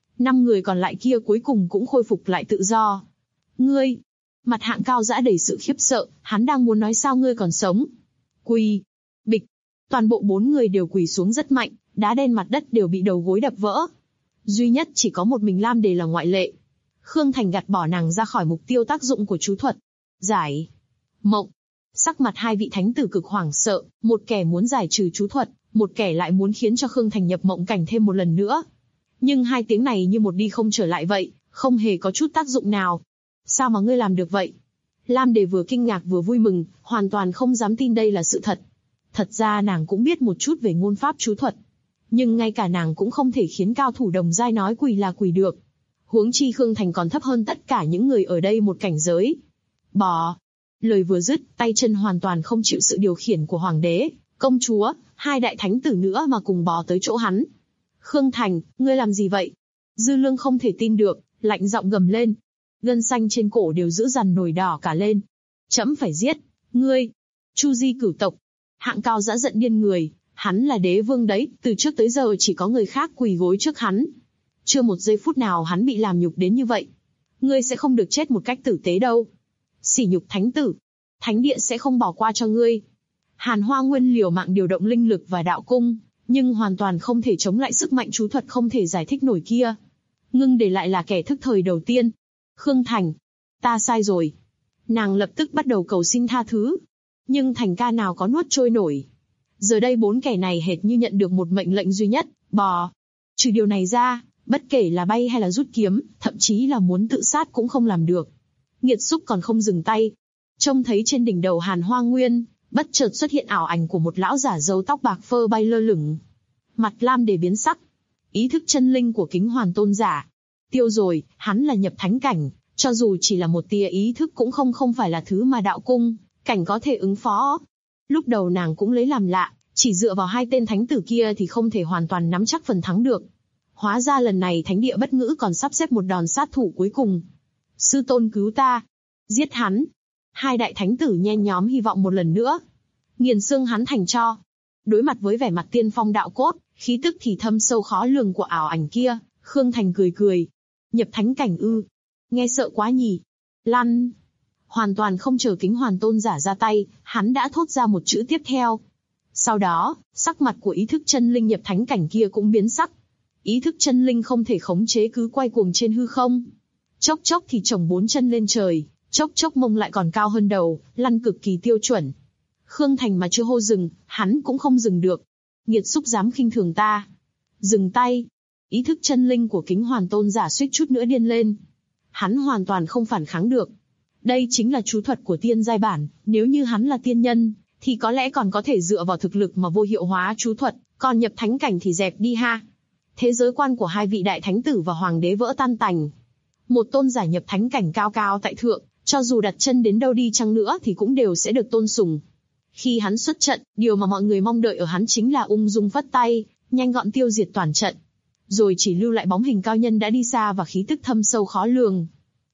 S2: 5 người còn lại kia cuối cùng cũng khôi phục lại tự do. Ngươi! Mặt Hạng Cao Dã đầy sự khiếp sợ, hắn đang muốn nói sao ngươi còn sống. Quỳ! Bịch! Toàn bộ 4 người đều quỳ xuống rất mạnh, đá đen mặt đất đều bị đầu gối đập vỡ. Duy nhất chỉ có một mình Lam Đề là ngoại lệ. Khương Thành gạt bỏ nàng ra khỏi mục tiêu tác dụng của chú thuật. Giải mộng. Sắc mặt 2 vị thánh tử cực hoảng sợ, một kẻ muốn giải trừ chú thuật, một kẻ lại muốn khiến cho Khương Thành nhập mộng cảnh thêm một lần nữa. Nhưng 2 tiếng này như một đi không trở lại vậy, không hề có chút tác dụng nào. Sao mà ngươi làm được vậy? Lam Đề vừa kinh ngạc vừa vui mừng, hoàn toàn không dám tin đây là sự thật. Thật ra nàng cũng biết một chút về ngôn pháp chú thuật. Nhưng ngay cả nàng cũng không thể khiến cao thủ đồng giai nói quỳ là quỳ được. Huống chi Khương Thành còn thấp hơn tất cả những người ở đây một cảnh giới. Bò! Lời vừa dứt, tay chân hoàn toàn không chịu sự điều khiển của hoàng đế, công chúa, 2 đại thánh tử nữa mà cùng bò tới chỗ hắn. Khương Thành, ngươi làm gì vậy? Dư Lương không thể tin được, lạnh giọng gầm lên. Gân xanh trên cổ đều dữ dằn nổi đỏ cả lên. Trẫm phải giết, ngươi! Chu Di cửu tộc. Hạng Cao Dã giận điên người, hắn là đế vương đấy, từ trước tới giờ chỉ có người khác quỳ gối trước hắn. Chưa một giây phút nào hắn bị làm nhục đến như vậy. Ngươi sẽ không được chết một cách tử tế đâu. Sỉ nhục thánh tử. Thánh địa sẽ không bỏ qua cho ngươi. Hàn Hoa Nguyên liều mạng điều động linh lực và đạo cung, nhưng hoàn toàn không thể chống lại sức mạnh chú thuật không thể giải thích nổi kia. Ngưng để lại là kẻ thức thời đầu tiên. Khương Thành. Ta sai rồi. Nàng lập tức bắt đầu cầu xin tha thứ. Nhưng Thành Ca nào có nuốt trôi nổi. Giờ đây 4 kẻ này hệt như nhận được một mệnh lệnh duy nhất, bò. Trừ điều này ra, bất kể là bay hay là rút kiếm, thậm chí là muốn tự sát cũng không làm được. Nghiệt xúc còn không dừng tay. Trông thấy trên đỉnh đầu Hàn Hoa Nguyên, bất chợt xuất hiện ảo ảnh của một lão giả râu tóc bạc phơ bay lơ lửng. Mặt Lam Đề biến sắc. Ý thức chân linh của Kính Hoàn Tôn giả. Tiêu rồi, hắn là nhập thánh cảnh, cho dù chỉ là một tia ý thức cũng không phải là thứ mà đạo cung, cảnh có thể ứng phó. Lúc đầu nàng cũng lấy làm lạ, chỉ dựa vào 2 tên thánh tử kia thì không thể hoàn toàn nắm chắc phần thắng được. Hóa ra lần này thánh địa bất ngữ còn sắp xếp một đòn sát thủ cuối cùng. Sư tôn cứu ta. Giết hắn. 2 đại thánh tử nhen nhóm hy vọng một lần nữa. Nghiền xương hắn thành tro. Đối mặt với vẻ mặt tiên phong đạo cốt, khí tức thì thâm sâu khó lường của ảo ảnh kia, Khương Thành cười cười. Nhập thánh cảnh ư. Nghe sợ quá nhỉ. Lăn. Hoàn toàn không chờ Kính Hoàn Tôn giả ra tay, hắn đã thốt ra một chữ tiếp theo. Sau đó, sắc mặt của ý thức chân linh nhập thánh cảnh kia cũng biến sắc. Ý thức chân linh không thể khống chế cứ quay cuồng trên hư không. Chốc chốc thì chồng 4 chân lên trời, chốc chốc mông lại còn cao hơn đầu, lăn cực kỳ tiêu chuẩn. Khương Thành mà chưa hô dừng, hắn cũng không dừng được. Nghiệt xúc dám khinh thường ta. Dừng tay. Ý thức chân linh của Kính Hoàn Tôn giả suýt chút nữa điên lên. Hắn hoàn toàn không phản kháng được. Đây chính là chú thuật của tiên giai bản, nếu như hắn là tiên nhân, thì có lẽ còn có thể dựa vào thực lực mà vô hiệu hóa chú thuật, còn nhập thánh cảnh thì dẹp đi ha. Thế giới quan của 2 vị đại thánh tử và hoàng đế vỡ tan tành. Một tôn giả nhập thánh cảnh cao cao tại thượng, cho dù đặt chân đến đâu đi chăng nữa thì cũng đều sẽ được tôn sùng. Khi hắn xuất trận, điều mà mọi người mong đợi ở hắn chính là ung dung phất tay, nhanh gọn tiêu diệt toàn trận. Rồi chỉ lưu lại bóng hình cao nhân đã đi xa và khí tức thâm sâu khó lường.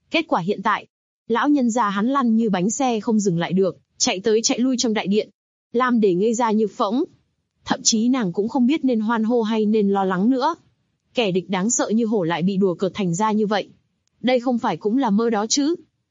S2: Kết quả hiện tại, lão nhân già hắn lăn như bánh xe không dừng lại được, chạy tới chạy lui trong đại điện. Lam Đề ngây ra như phỗng. Thậm chí nàng cũng không biết nên hoan hô hay nên lo lắng nữa. Kẻ địch đáng sợ như hổ lại bị đùa cợt thành ra như vậy. Đây không phải cũng là mơ đó chứ?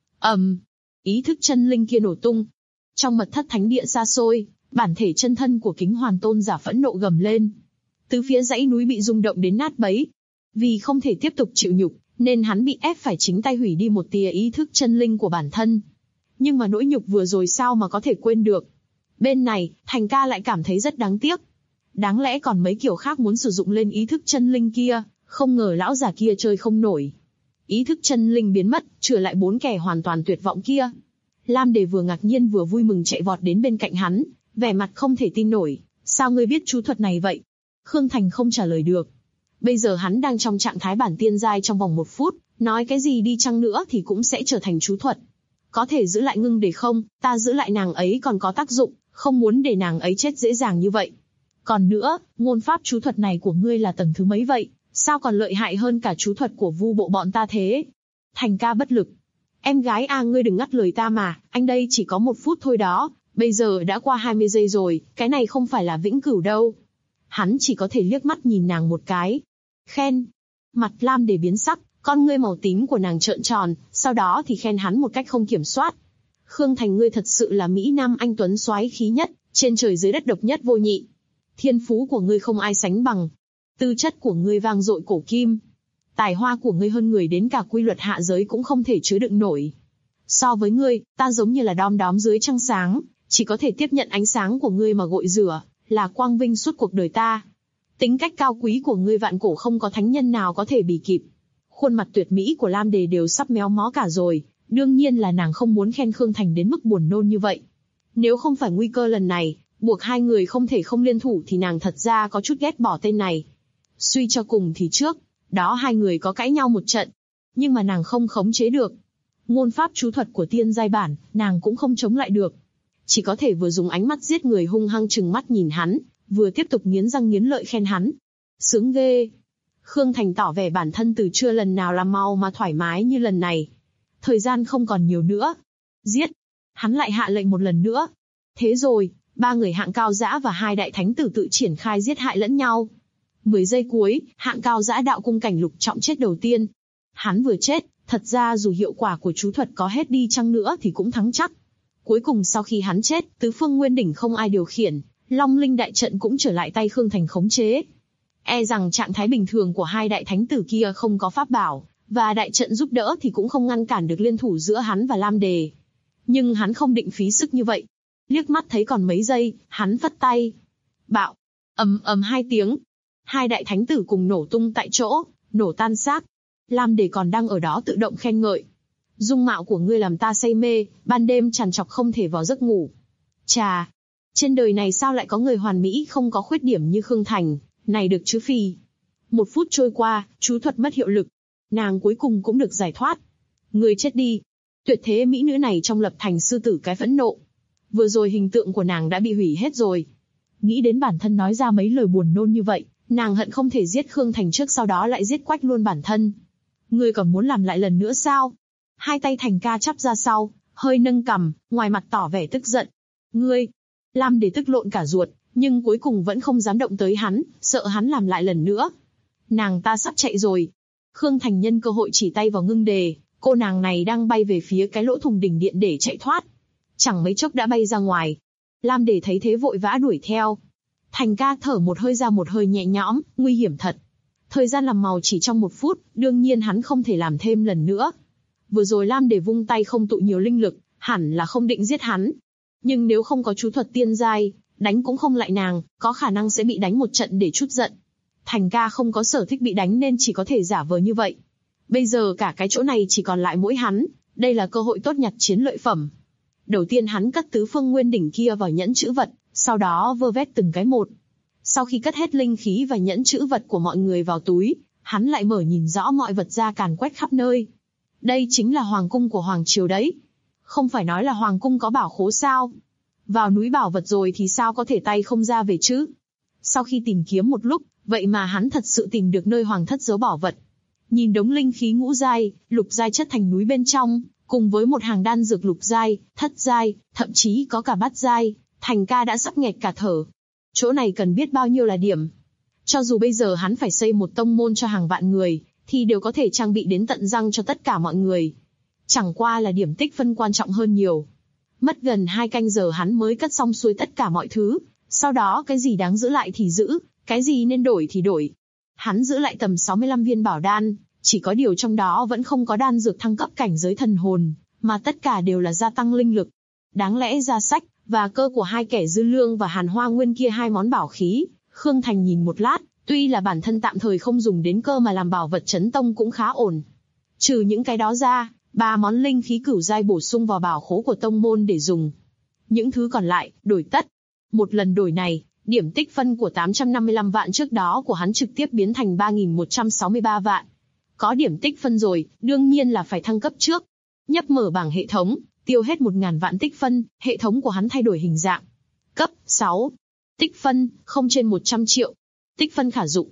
S2: Ý thức chân linh kia nổ tung. Trong mật thất thánh địa xa xôi, bản thể chân thân của Kính Hoàn Tôn giả phẫn nộ gầm lên. Từ phía dãy núi bị rung động đến nát bấy. Vì không thể tiếp tục chịu nhục, nên hắn bị ép phải chính tay hủy đi một tia ý thức chân linh của bản thân. Nhưng mà nỗi nhục vừa rồi sao mà có thể quên được. Bên này, Thành Ca lại cảm thấy rất đáng tiếc. Đáng lẽ còn mấy kiểu khác muốn sử dụng lên ý thức chân linh kia, không ngờ lão già kia chơi không nổi. Ý thức chân linh biến mất, trừ lại 4 kẻ hoàn toàn tuyệt vọng kia. Lam Đề vừa ngạc nhiên vừa vui mừng chạy vọt đến bên cạnh hắn, vẻ mặt không thể tin nổi. Sao ngươi biết chú thuật này vậy? Khương Thành không trả lời được. Bây giờ hắn đang trong trạng thái bản tiên giai trong vòng 1 phút, nói cái gì đi chăng nữa thì cũng sẽ trở thành chú thuật. Có thể giữ lại Ngưng Đề không? Ta giữ lại nàng ấy còn có tác dụng, không muốn để nàng ấy chết dễ dàng như vậy. Còn nữa, ngôn pháp chú thuật này của ngươi là tầng thứ mấy vậy? Sao còn lợi hại hơn cả chú thuật của Vu bộ bọn ta thế? Thành Ca bất lực. Em gái ngươi đừng ngắt lời ta mà, anh đây chỉ có 1 phút thôi đó, bây giờ đã qua 20 giây rồi, cái này không phải là vĩnh cửu đâu. Hắn chỉ có thể liếc mắt nhìn nàng một cái. Khen. Mặt Lam Đề biến sắc, con ngươi màu tím của nàng trợn tròn, sau đó thì khen hắn một cách không kiểm soát. Khương Thành, ngươi thật sự là Mỹ Nam anh tuấn soái khí nhất, trên trời dưới đất độc nhất vô nhị. Thiên phú của ngươi không ai sánh bằng. Tư chất của ngươi vang dội cổ kim. Tài hoa của ngươi hơn người đến cả quy luật hạ giới cũng không thể chứa đựng nổi. So với ngươi, ta giống như là đom đóm dưới trăng sáng, chỉ có thể tiếp nhận ánh sáng của ngươi mà gội rửa, là quang vinh suốt cuộc đời ta. Tính cách cao quý của ngươi vạn cổ không có thánh nhân nào có thể bì kịp. Khuôn mặt tuyệt mỹ của Lam Đề đều sắp méo mó cả rồi, đương nhiên là nàng không muốn khen Khương Thành đến mức buồn nôn như vậy. Nếu không phải nguy cơ lần này, buộc hai người không thể không liên thủ thì nàng thật ra có chút ghét bỏ tên này. Suy cho cùng thì trước đó hai người có cãi nhau một trận, nhưng mà nàng không khống chế được. Ngôn pháp chú thuật của tiên giai bản, nàng cũng không chống lại được. Chỉ có thể vừa dùng ánh mắt giết người hung hăng trừng mắt nhìn hắn, vừa tiếp tục nghiến răng nghiến lợi khen hắn. Sướng ghê. Khương Thành tỏ vẻ bản thân từ chưa lần nào làm mau mà thoải mái như lần này. Thời gian không còn nhiều nữa. Giết. Hắn lại hạ lệnh một lần nữa. Thế rồi, 3 người hạng cao dã và 2 đại thánh tử tự triển khai giết hại lẫn nhau. 10 giây cuối, hạng cao dã đạo cung cảnh lục trọng chết đầu tiên. Hắn vừa chết, thật ra dù hiệu quả của chú thuật có hết đi chăng nữa thì cũng thắng chắc. Cuối cùng sau khi hắn chết, tứ phương nguyên đỉnh không ai điều khiển, Long Linh đại trận cũng trở lại tay Khương Thành khống chế. E rằng trạng thái bình thường của 2 đại thánh tử kia không có pháp bảo, và đại trận giúp đỡ thì cũng không ngăn cản được liên thủ giữa hắn và Lam Đề. Nhưng hắn không định phí sức như vậy. Liếc mắt thấy còn mấy giây, hắn phất tay. Bạo. Ầm ầm 2 tiếng. 2 đại thánh tử cùng nổ tung tại chỗ, nổ tan xác. Lam Đề còn đang ở đó tự động khen ngợi. Dung mạo của ngươi làm ta say mê, ban đêm trằn trọc không thể vào giấc ngủ. Chà, trên đời này sao lại có người hoàn mỹ không có khuyết điểm như Khương Thành, này được chứ phì. 1 phút trôi qua, chú thuật mất hiệu lực. Nàng cuối cùng cũng được giải thoát. Ngươi chết đi. Tuyệt thế mỹ nữ này trong lập thành sư tử cái phẫn nộ. Vừa rồi hình tượng của nàng đã bị hủy hết rồi. Nghĩ đến bản thân nói ra mấy lời buồn nôn như vậy, nàng hận không thể giết Khương Thành trước sau đó lại giết quách luôn bản thân. Ngươi còn muốn làm lại lần nữa sao? 2 tay Thành Ca chắp ra sau, hơi nâng cằm, ngoài mặt tỏ vẻ tức giận. Ngươi! Lam Đề tức lộn cả ruột, nhưng cuối cùng vẫn không dám động tới hắn, sợ hắn làm lại lần nữa. Nàng ta sắp chạy rồi. Khương Thành nhân cơ hội chỉ tay vào Ngưng Đề, cô nàng này đang bay về phía cái lỗ thùng đỉnh điện để chạy thoát. Chẳng mấy chốc đã bay ra ngoài. Lam Đề thấy thế vội vã đuổi theo. Thành Ca thở một hơi ra một hơi nhẹ nhõm, nguy hiểm thật. Thời gian làm màu chỉ trong 1 phút, đương nhiên hắn không thể làm thêm lần nữa. Vừa rồi Lam Đề vung tay không tụ nhiều linh lực, hẳn là không định giết hắn. Nhưng nếu không có chú thuật tiên giai, đánh cũng không lại nàng, có khả năng sẽ bị đánh một trận để trút giận. Thành Ca không có sở thích bị đánh nên chỉ có thể giả vờ như vậy. Bây giờ cả cái chỗ này chỉ còn lại mỗi hắn, đây là cơ hội tốt nhặt chiến lợi phẩm. Đầu tiên hắn cất tứ phương nguyên đỉnh kia vào nhẫn trữ vật, sau đó vơ vét từng cái một. Sau khi cất hết linh khí và nhẫn trữ vật của mọi người vào túi, hắn lại mở nhìn rõ mọi vật ra càn quét khắp nơi. Đây chính là hoàng cung của hoàng triều đấy. Không phải nói là hoàng cung có bảo khố sao? Vào núi bảo vật rồi thì sao có thể tay không ra về chứ? Sau khi tìm kiếm một lúc, vậy mà hắn thật sự tìm được nơi hoàng thất giấu bảo vật. Nhìn đống linh khí ngũ giai, lục giai chất thành núi bên trong, cùng với một hàng đan dược lục giai, thất giai, thậm chí có cả bát giai, Thành ca đã sắp nghẹt cả thở. Chỗ này cần biết bao nhiêu là điểm. Cho dù bây giờ hắn phải xây một tông môn cho hàng vạn người, thì đều có thể trang bị đến tận răng cho tất cả mọi người. Chẳng qua là điểm tích phân quan trọng hơn nhiều. Mất gần 2 canh giờ hắn mới cất xong xuôi tất cả mọi thứ, sau đó cái gì đáng giữ lại thì giữ, cái gì nên đổi thì đổi. Hắn giữ lại tầm 65 viên bảo đan, chỉ có điều trong đó vẫn không có đan dược thăng cấp cảnh giới thần hồn, mà tất cả đều là gia tăng linh lực. Đáng lẽ ra sách và cơ của hai kẻ dư lương và Hàn Hoa Nguyên kia hai món bảo khí, Khương Thành nhìn một lát, tuy là bản thân tạm thời không dùng đến cơ mà làm bảo vật trấn tông cũng khá ổn. Trừ những cái đó ra, 3 món linh khí cửu giai bổ sung vào bảo khố của tông môn để dùng. Những thứ còn lại, đổi tất. Một lần đổi này, điểm tích phân của 855 vạn trước đó của hắn trực tiếp biến thành 3.163 vạn. Có điểm tích phân rồi, đương nhiên là phải thăng cấp trước. Nhấp mở bảng hệ thống, tiêu hết 1.000 vạn tích phân, hệ thống của hắn thay đổi hình dạng. Cấp 6. Tích phân, không trên 100 triệu. Tích phân khả dụng,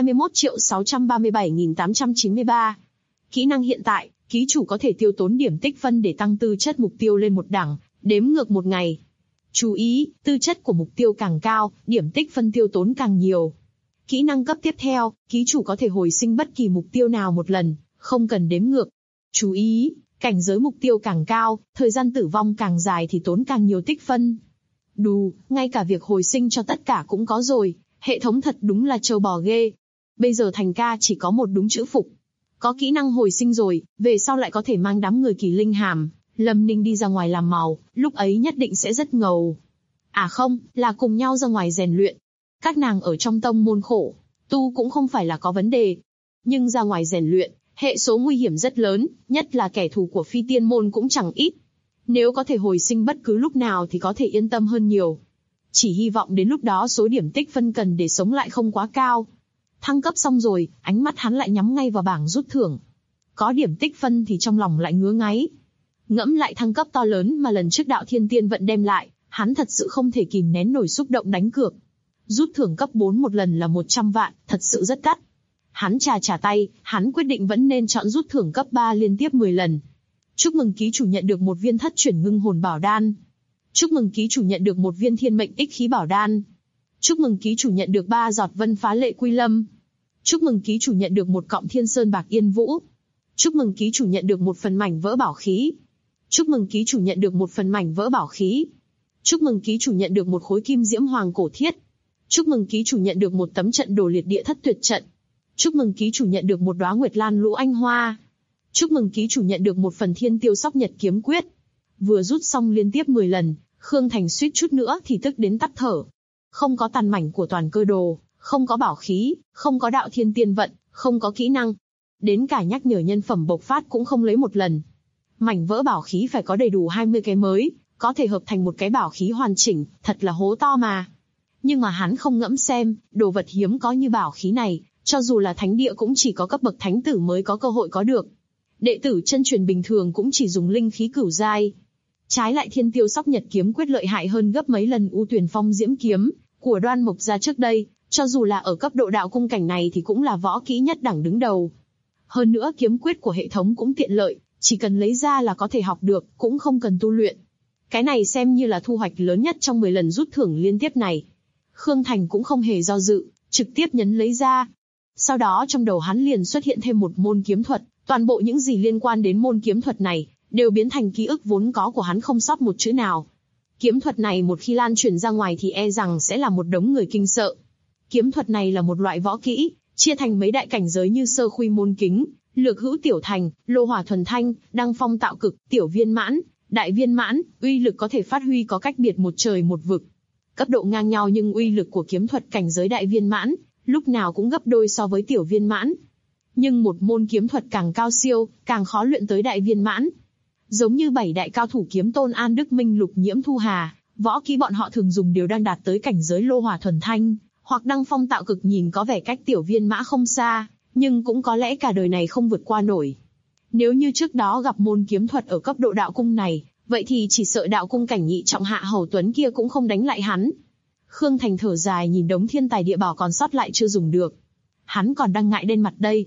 S2: 21.637.893. Kỹ năng hiện tại, ký chủ có thể tiêu tốn điểm tích phân để tăng tư chất mục tiêu lên một đẳng, đếm ngược một ngày. Chú ý, tư chất của mục tiêu càng cao, điểm tích phân tiêu tốn càng nhiều. Kỹ năng cấp tiếp theo, ký chủ có thể hồi sinh bất kỳ mục tiêu nào một lần, không cần đếm ngược. Chú ý, cảnh giới mục tiêu càng cao, thời gian tử vong càng dài thì tốn càng nhiều tích phân. Đù, ngay cả việc hồi sinh cho tất cả cũng có rồi, hệ thống thật đúng là trâu bò ghê. Bây giờ Thành ca chỉ có một đúng chữ phục. Có kỹ năng hồi sinh rồi, về sau lại có thể mang đám người Kỳ Linh Hàm, Lâm Ninh đi ra ngoài làm màu, lúc ấy nhất định sẽ rất ngầu. À không, là cùng nhau ra ngoài rèn luyện. Các nàng ở trong tông môn khổ, tu cũng không phải là có vấn đề. Nhưng ra ngoài rèn luyện, hệ số nguy hiểm rất lớn, nhất là kẻ thù của phi tiên môn cũng chẳng ít. Nếu có thể hồi sinh bất cứ lúc nào thì có thể yên tâm hơn nhiều. Chỉ hy vọng đến lúc đó số điểm tích phân cần để sống lại không quá cao. Thăng cấp xong rồi, ánh mắt hắn lại nhắm ngay vào bảng rút thưởng. Có điểm tích phân thì trong lòng lại ngứa ngáy. Ngẫm lại thăng cấp to lớn mà lần trước Đạo Thiên Tiên Vận đem lại, hắn thật sự không thể kìm nén nổi xúc động đánh cược. Rút thưởng cấp 4 một lần là 100 vạn, thật sự rất đắt. Hắn chà tay, hắn quyết định vẫn nên chọn rút thưởng cấp 3 liên tiếp 10 lần. Chúc mừng ký chủ nhận được một viên thất chuyển ngưng hồn bảo đan. Chúc mừng ký chủ nhận được một viên thiên mệnh ích khí bảo đan. Chúc mừng ký chủ nhận được 3 giọt vân phá lệ quy lâm. Chúc mừng ký chủ nhận được một cọng thiên sơn bạc yên vũ. Chúc mừng ký chủ nhận được một phần mảnh vỡ bảo khí. Chúc mừng ký chủ nhận được một phần mảnh vỡ bảo khí. Chúc mừng ký chủ nhận được một khối kim diễm hoàng cổ thiết. Chúc mừng ký chủ nhận được một tấm trận đồ liệt địa thất tuyệt trận. Chúc mừng ký chủ nhận được một đóa nguyệt lan lũ anh hoa. Chúc mừng ký chủ nhận được một phần thiên tiêu sóc nhật kiếm quyết. Vừa rút xong liên tiếp 10 lần, Khương Thành suýt chút nữa thì tức đến tắt thở. Không có tàn mảnh của toàn cơ đồ, không có bảo khí, không có đạo thiên tiên vận, không có kỹ năng. Đến cả nhắc nhở nhân phẩm bộc phát cũng không lấy một lần. Mảnh vỡ bảo khí phải có đầy đủ 20 cái mới, có thể hợp thành một cái bảo khí hoàn chỉnh, thật là hố to mà. Nhưng mà hắn không ngẫm xem, đồ vật hiếm có như bảo khí này, cho dù là thánh địa cũng chỉ có cấp bậc thánh tử mới có cơ hội có được. Đệ tử chân truyền bình thường cũng chỉ dùng linh khí cửu giai. Trái lại thiên tiêu sóc nhật kiếm quyết lợi hại hơn gấp mấy lần U Tuyền Phong diễm kiếm của Đoan Mộc gia trước đây, cho dù là ở cấp độ đạo cung cảnh này thì cũng là võ kỹ nhất đẳng đứng đầu. Hơn nữa kiếm quyết của hệ thống cũng tiện lợi, chỉ cần lấy ra là có thể học được, cũng không cần tu luyện. Cái này xem như là thu hoạch lớn nhất trong 10 lần rút thưởng liên tiếp này. Khương Thành cũng không hề do dự, trực tiếp nhấn lấy ra. Sau đó trong đầu hắn liền xuất hiện thêm một môn kiếm thuật, toàn bộ những gì liên quan đến môn kiếm thuật này đều biến thành ký ức vốn có của hắn không sót một chữ nào. Kiếm thuật này một khi lan truyền ra ngoài thì e rằng sẽ là một đống người kinh sợ. Kiếm thuật này là một loại võ kỹ, chia thành mấy đại cảnh giới như sơ khuy môn kính, lược hữu tiểu thành, lô hỏa thuần thanh, đăng phong tạo cực, tiểu viên mãn, đại viên mãn, uy lực có thể phát huy có cách biệt một trời một vực. Cấp độ ngang nhau nhưng uy lực của kiếm thuật cảnh giới đại viên mãn, lúc nào cũng gấp đôi so với tiểu viên mãn. Nhưng một môn kiếm thuật càng cao siêu, càng khó luyện tới đại viên mãn. Giống như 7 đại cao thủ kiếm tôn An Đức Minh Lục Nhiễm Thu Hà, võ kỹ bọn họ thường dùng đều đang đạt tới cảnh giới lô hỏa thuần thanh, hoặc đăng phong tạo cực nhìn có vẻ cách tiểu viên mã không xa, nhưng cũng có lẽ cả đời này không vượt qua nổi. Nếu như trước đó gặp môn kiếm thuật ở cấp độ đạo cung này, vậy thì chỉ sợ đạo cung cảnh nhị trọng Hạ Hầu Tuấn kia cũng không đánh lại hắn. Khương Thành thở dài nhìn đống thiên tài địa bảo còn sót lại chưa dùng được. Hắn còn đang ngại đen mặt đây.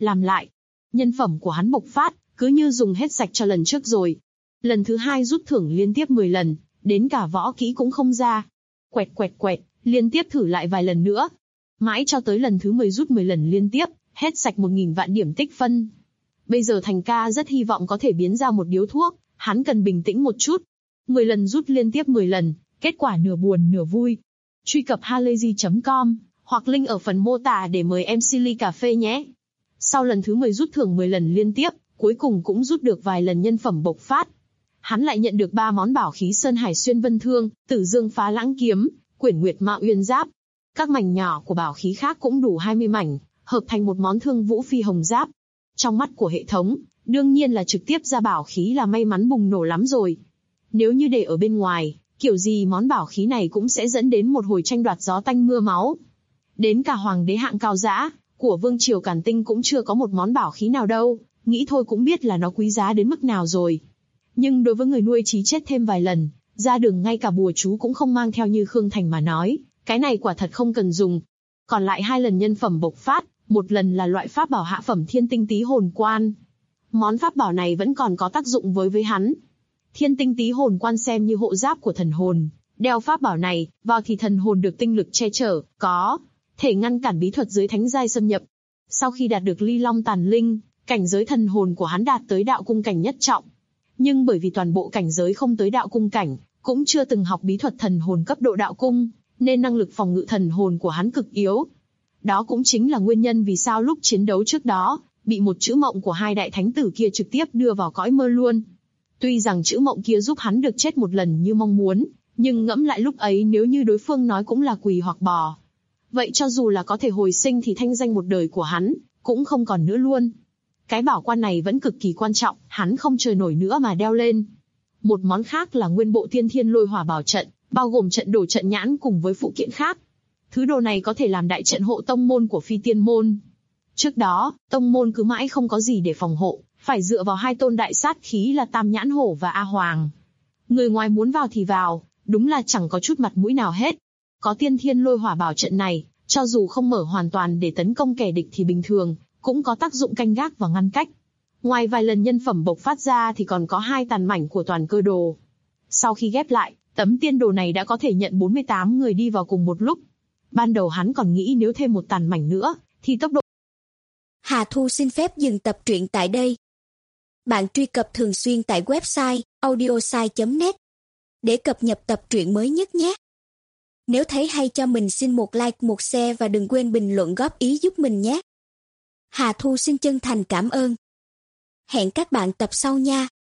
S2: làm lại. Nhân phẩm của hắn bộc phát, cứ như dùng hết sạch cho lần trước rồi. Lần thứ 2 rút thưởng liên tiếp 10 lần, đến cả võ kỹ cũng không ra. Quẹt quẹt quẹt, liên tiếp thử lại vài lần nữa. Mãi cho tới lần thứ 10 rút 10 lần liên tiếp, hết sạch 1000 vạn điểm tích phân. Bây giờ Thành ca rất hy vọng có thể biến ra một điếu thuốc, hắn cần bình tĩnh một chút. 10 lần rút liên tiếp 10 lần, kết quả nửa buồn nửa vui. Truy cập halayzi.com, hoặc link ở phần mô tả để mời MC ly cà phê nhé. Sau lần thứ 10 rút thưởng 10 lần liên tiếp, cuối cùng cũng rút được vài lần nhân phẩm bộc phát. Hắn lại nhận được 3 món bảo khí Sơn Hải Xuyên Vân Thương, Tử Dương Phá Lãng Kiếm, Quyển Nguyệt Mạo Uyên Giáp. Các mảnh nhỏ của bảo khí khác cũng đủ 20 mảnh, hợp thành một món Thương Vũ Phi Hồng Giáp. Trong mắt của hệ thống, đương nhiên là trực tiếp ra bảo khí là may mắn bùng nổ lắm rồi. Nếu như để ở bên ngoài, kiểu gì món bảo khí này cũng sẽ dẫn đến một hồi tranh đoạt gió tanh mưa máu. Đến cả hoàng đế hạng cao dã của vương triều Càn Tinh cũng chưa có một món bảo khí nào đâu, nghĩ thôi cũng biết là nó quý giá đến mức nào rồi. Nhưng đối với người nuôi chí chết thêm vài lần, ra đường ngay cả bùa chú cũng không mang theo như Khương Thành mà nói, cái này quả thật không cần dùng. Còn lại 2 lần nhân phẩm bộc phát, một lần là loại pháp bảo hạ phẩm Thiên Tinh Tý Hồn Quan. Món pháp bảo này vẫn còn có tác dụng với hắn. Thiên Tinh Tý Hồn Quan xem như hộ giáp của thần hồn, đeo pháp bảo này vào thì thần hồn được tinh lực che chở, có thể ngăn cản bí thuật dưới thánh giai xâm nhập. Sau khi đạt được Ly Long Tàn Linh, cảnh giới thần hồn của hắn đạt tới đạo cung cảnh nhất trọng. Nhưng bởi vì toàn bộ cảnh giới không tới đạo cung cảnh, cũng chưa từng học bí thuật thần hồn cấp độ đạo cung, nên năng lực phòng ngự thần hồn của hắn cực yếu. Đó cũng chính là nguyên nhân vì sao lúc chiến đấu trước đó, bị một chữ mộng của 2 đại thánh tử kia trực tiếp đưa vào cõi mơ luôn. Tuy rằng chữ mộng kia giúp hắn được chết một lần như mong muốn, nhưng ngẫm lại lúc ấy nếu như đối phương nói cũng là quỳ hoặc bò. Vậy cho dù là có thể hồi sinh thì thanh danh một đời của hắn, cũng không còn nữa luôn. Cái bảo quan này vẫn cực kỳ quan trọng, hắn không chờ nổi nữa mà đeo lên. Một món khác là nguyên bộ Tiên Thiên Lôi Hỏa Bảo Trận, bao gồm trận đồ trận nhãn cùng với phụ kiện khác. Thứ đồ này có thể làm đại trận hộ tông môn của Phi Tiên môn. Trước đó, tông môn cứ mãi không có gì để phòng hộ, phải dựa vào 2 tôn đại sát khí là Tam Nhãn Hổ và A Hoàng. Người ngoài muốn vào thì vào, đúng là chẳng có chút mặt mũi nào hết. Có Tiên Thiên Lôi Hỏa Bảo Trận này, cho dù không mở hoàn toàn để tấn công kẻ địch thì bình thường, cũng có tác dụng canh gác và ngăn cách. Ngoài vài lần nhân phẩm bộc phát ra thì còn có 2 tàn mảnh của toàn cơ đồ. Sau khi ghép lại, tấm tiên đồ này đã có thể nhận 48 người đi vào cùng một lúc. Ban đầu hắn còn nghĩ nếu thêm một tàn mảnh nữa, thì tốc độ...
S3: Hà Thu xin phép dừng tập truyện tại đây. Bạn truy cập thường xuyên tại website audiosai.net để cập nhật tập truyện mới nhất nhé. Nếu thấy hay cho mình xin một like, một share và đừng quên bình luận góp ý giúp mình nhé. Hà Thu xin chân thành cảm ơn. Hẹn các bạn tập sau nha.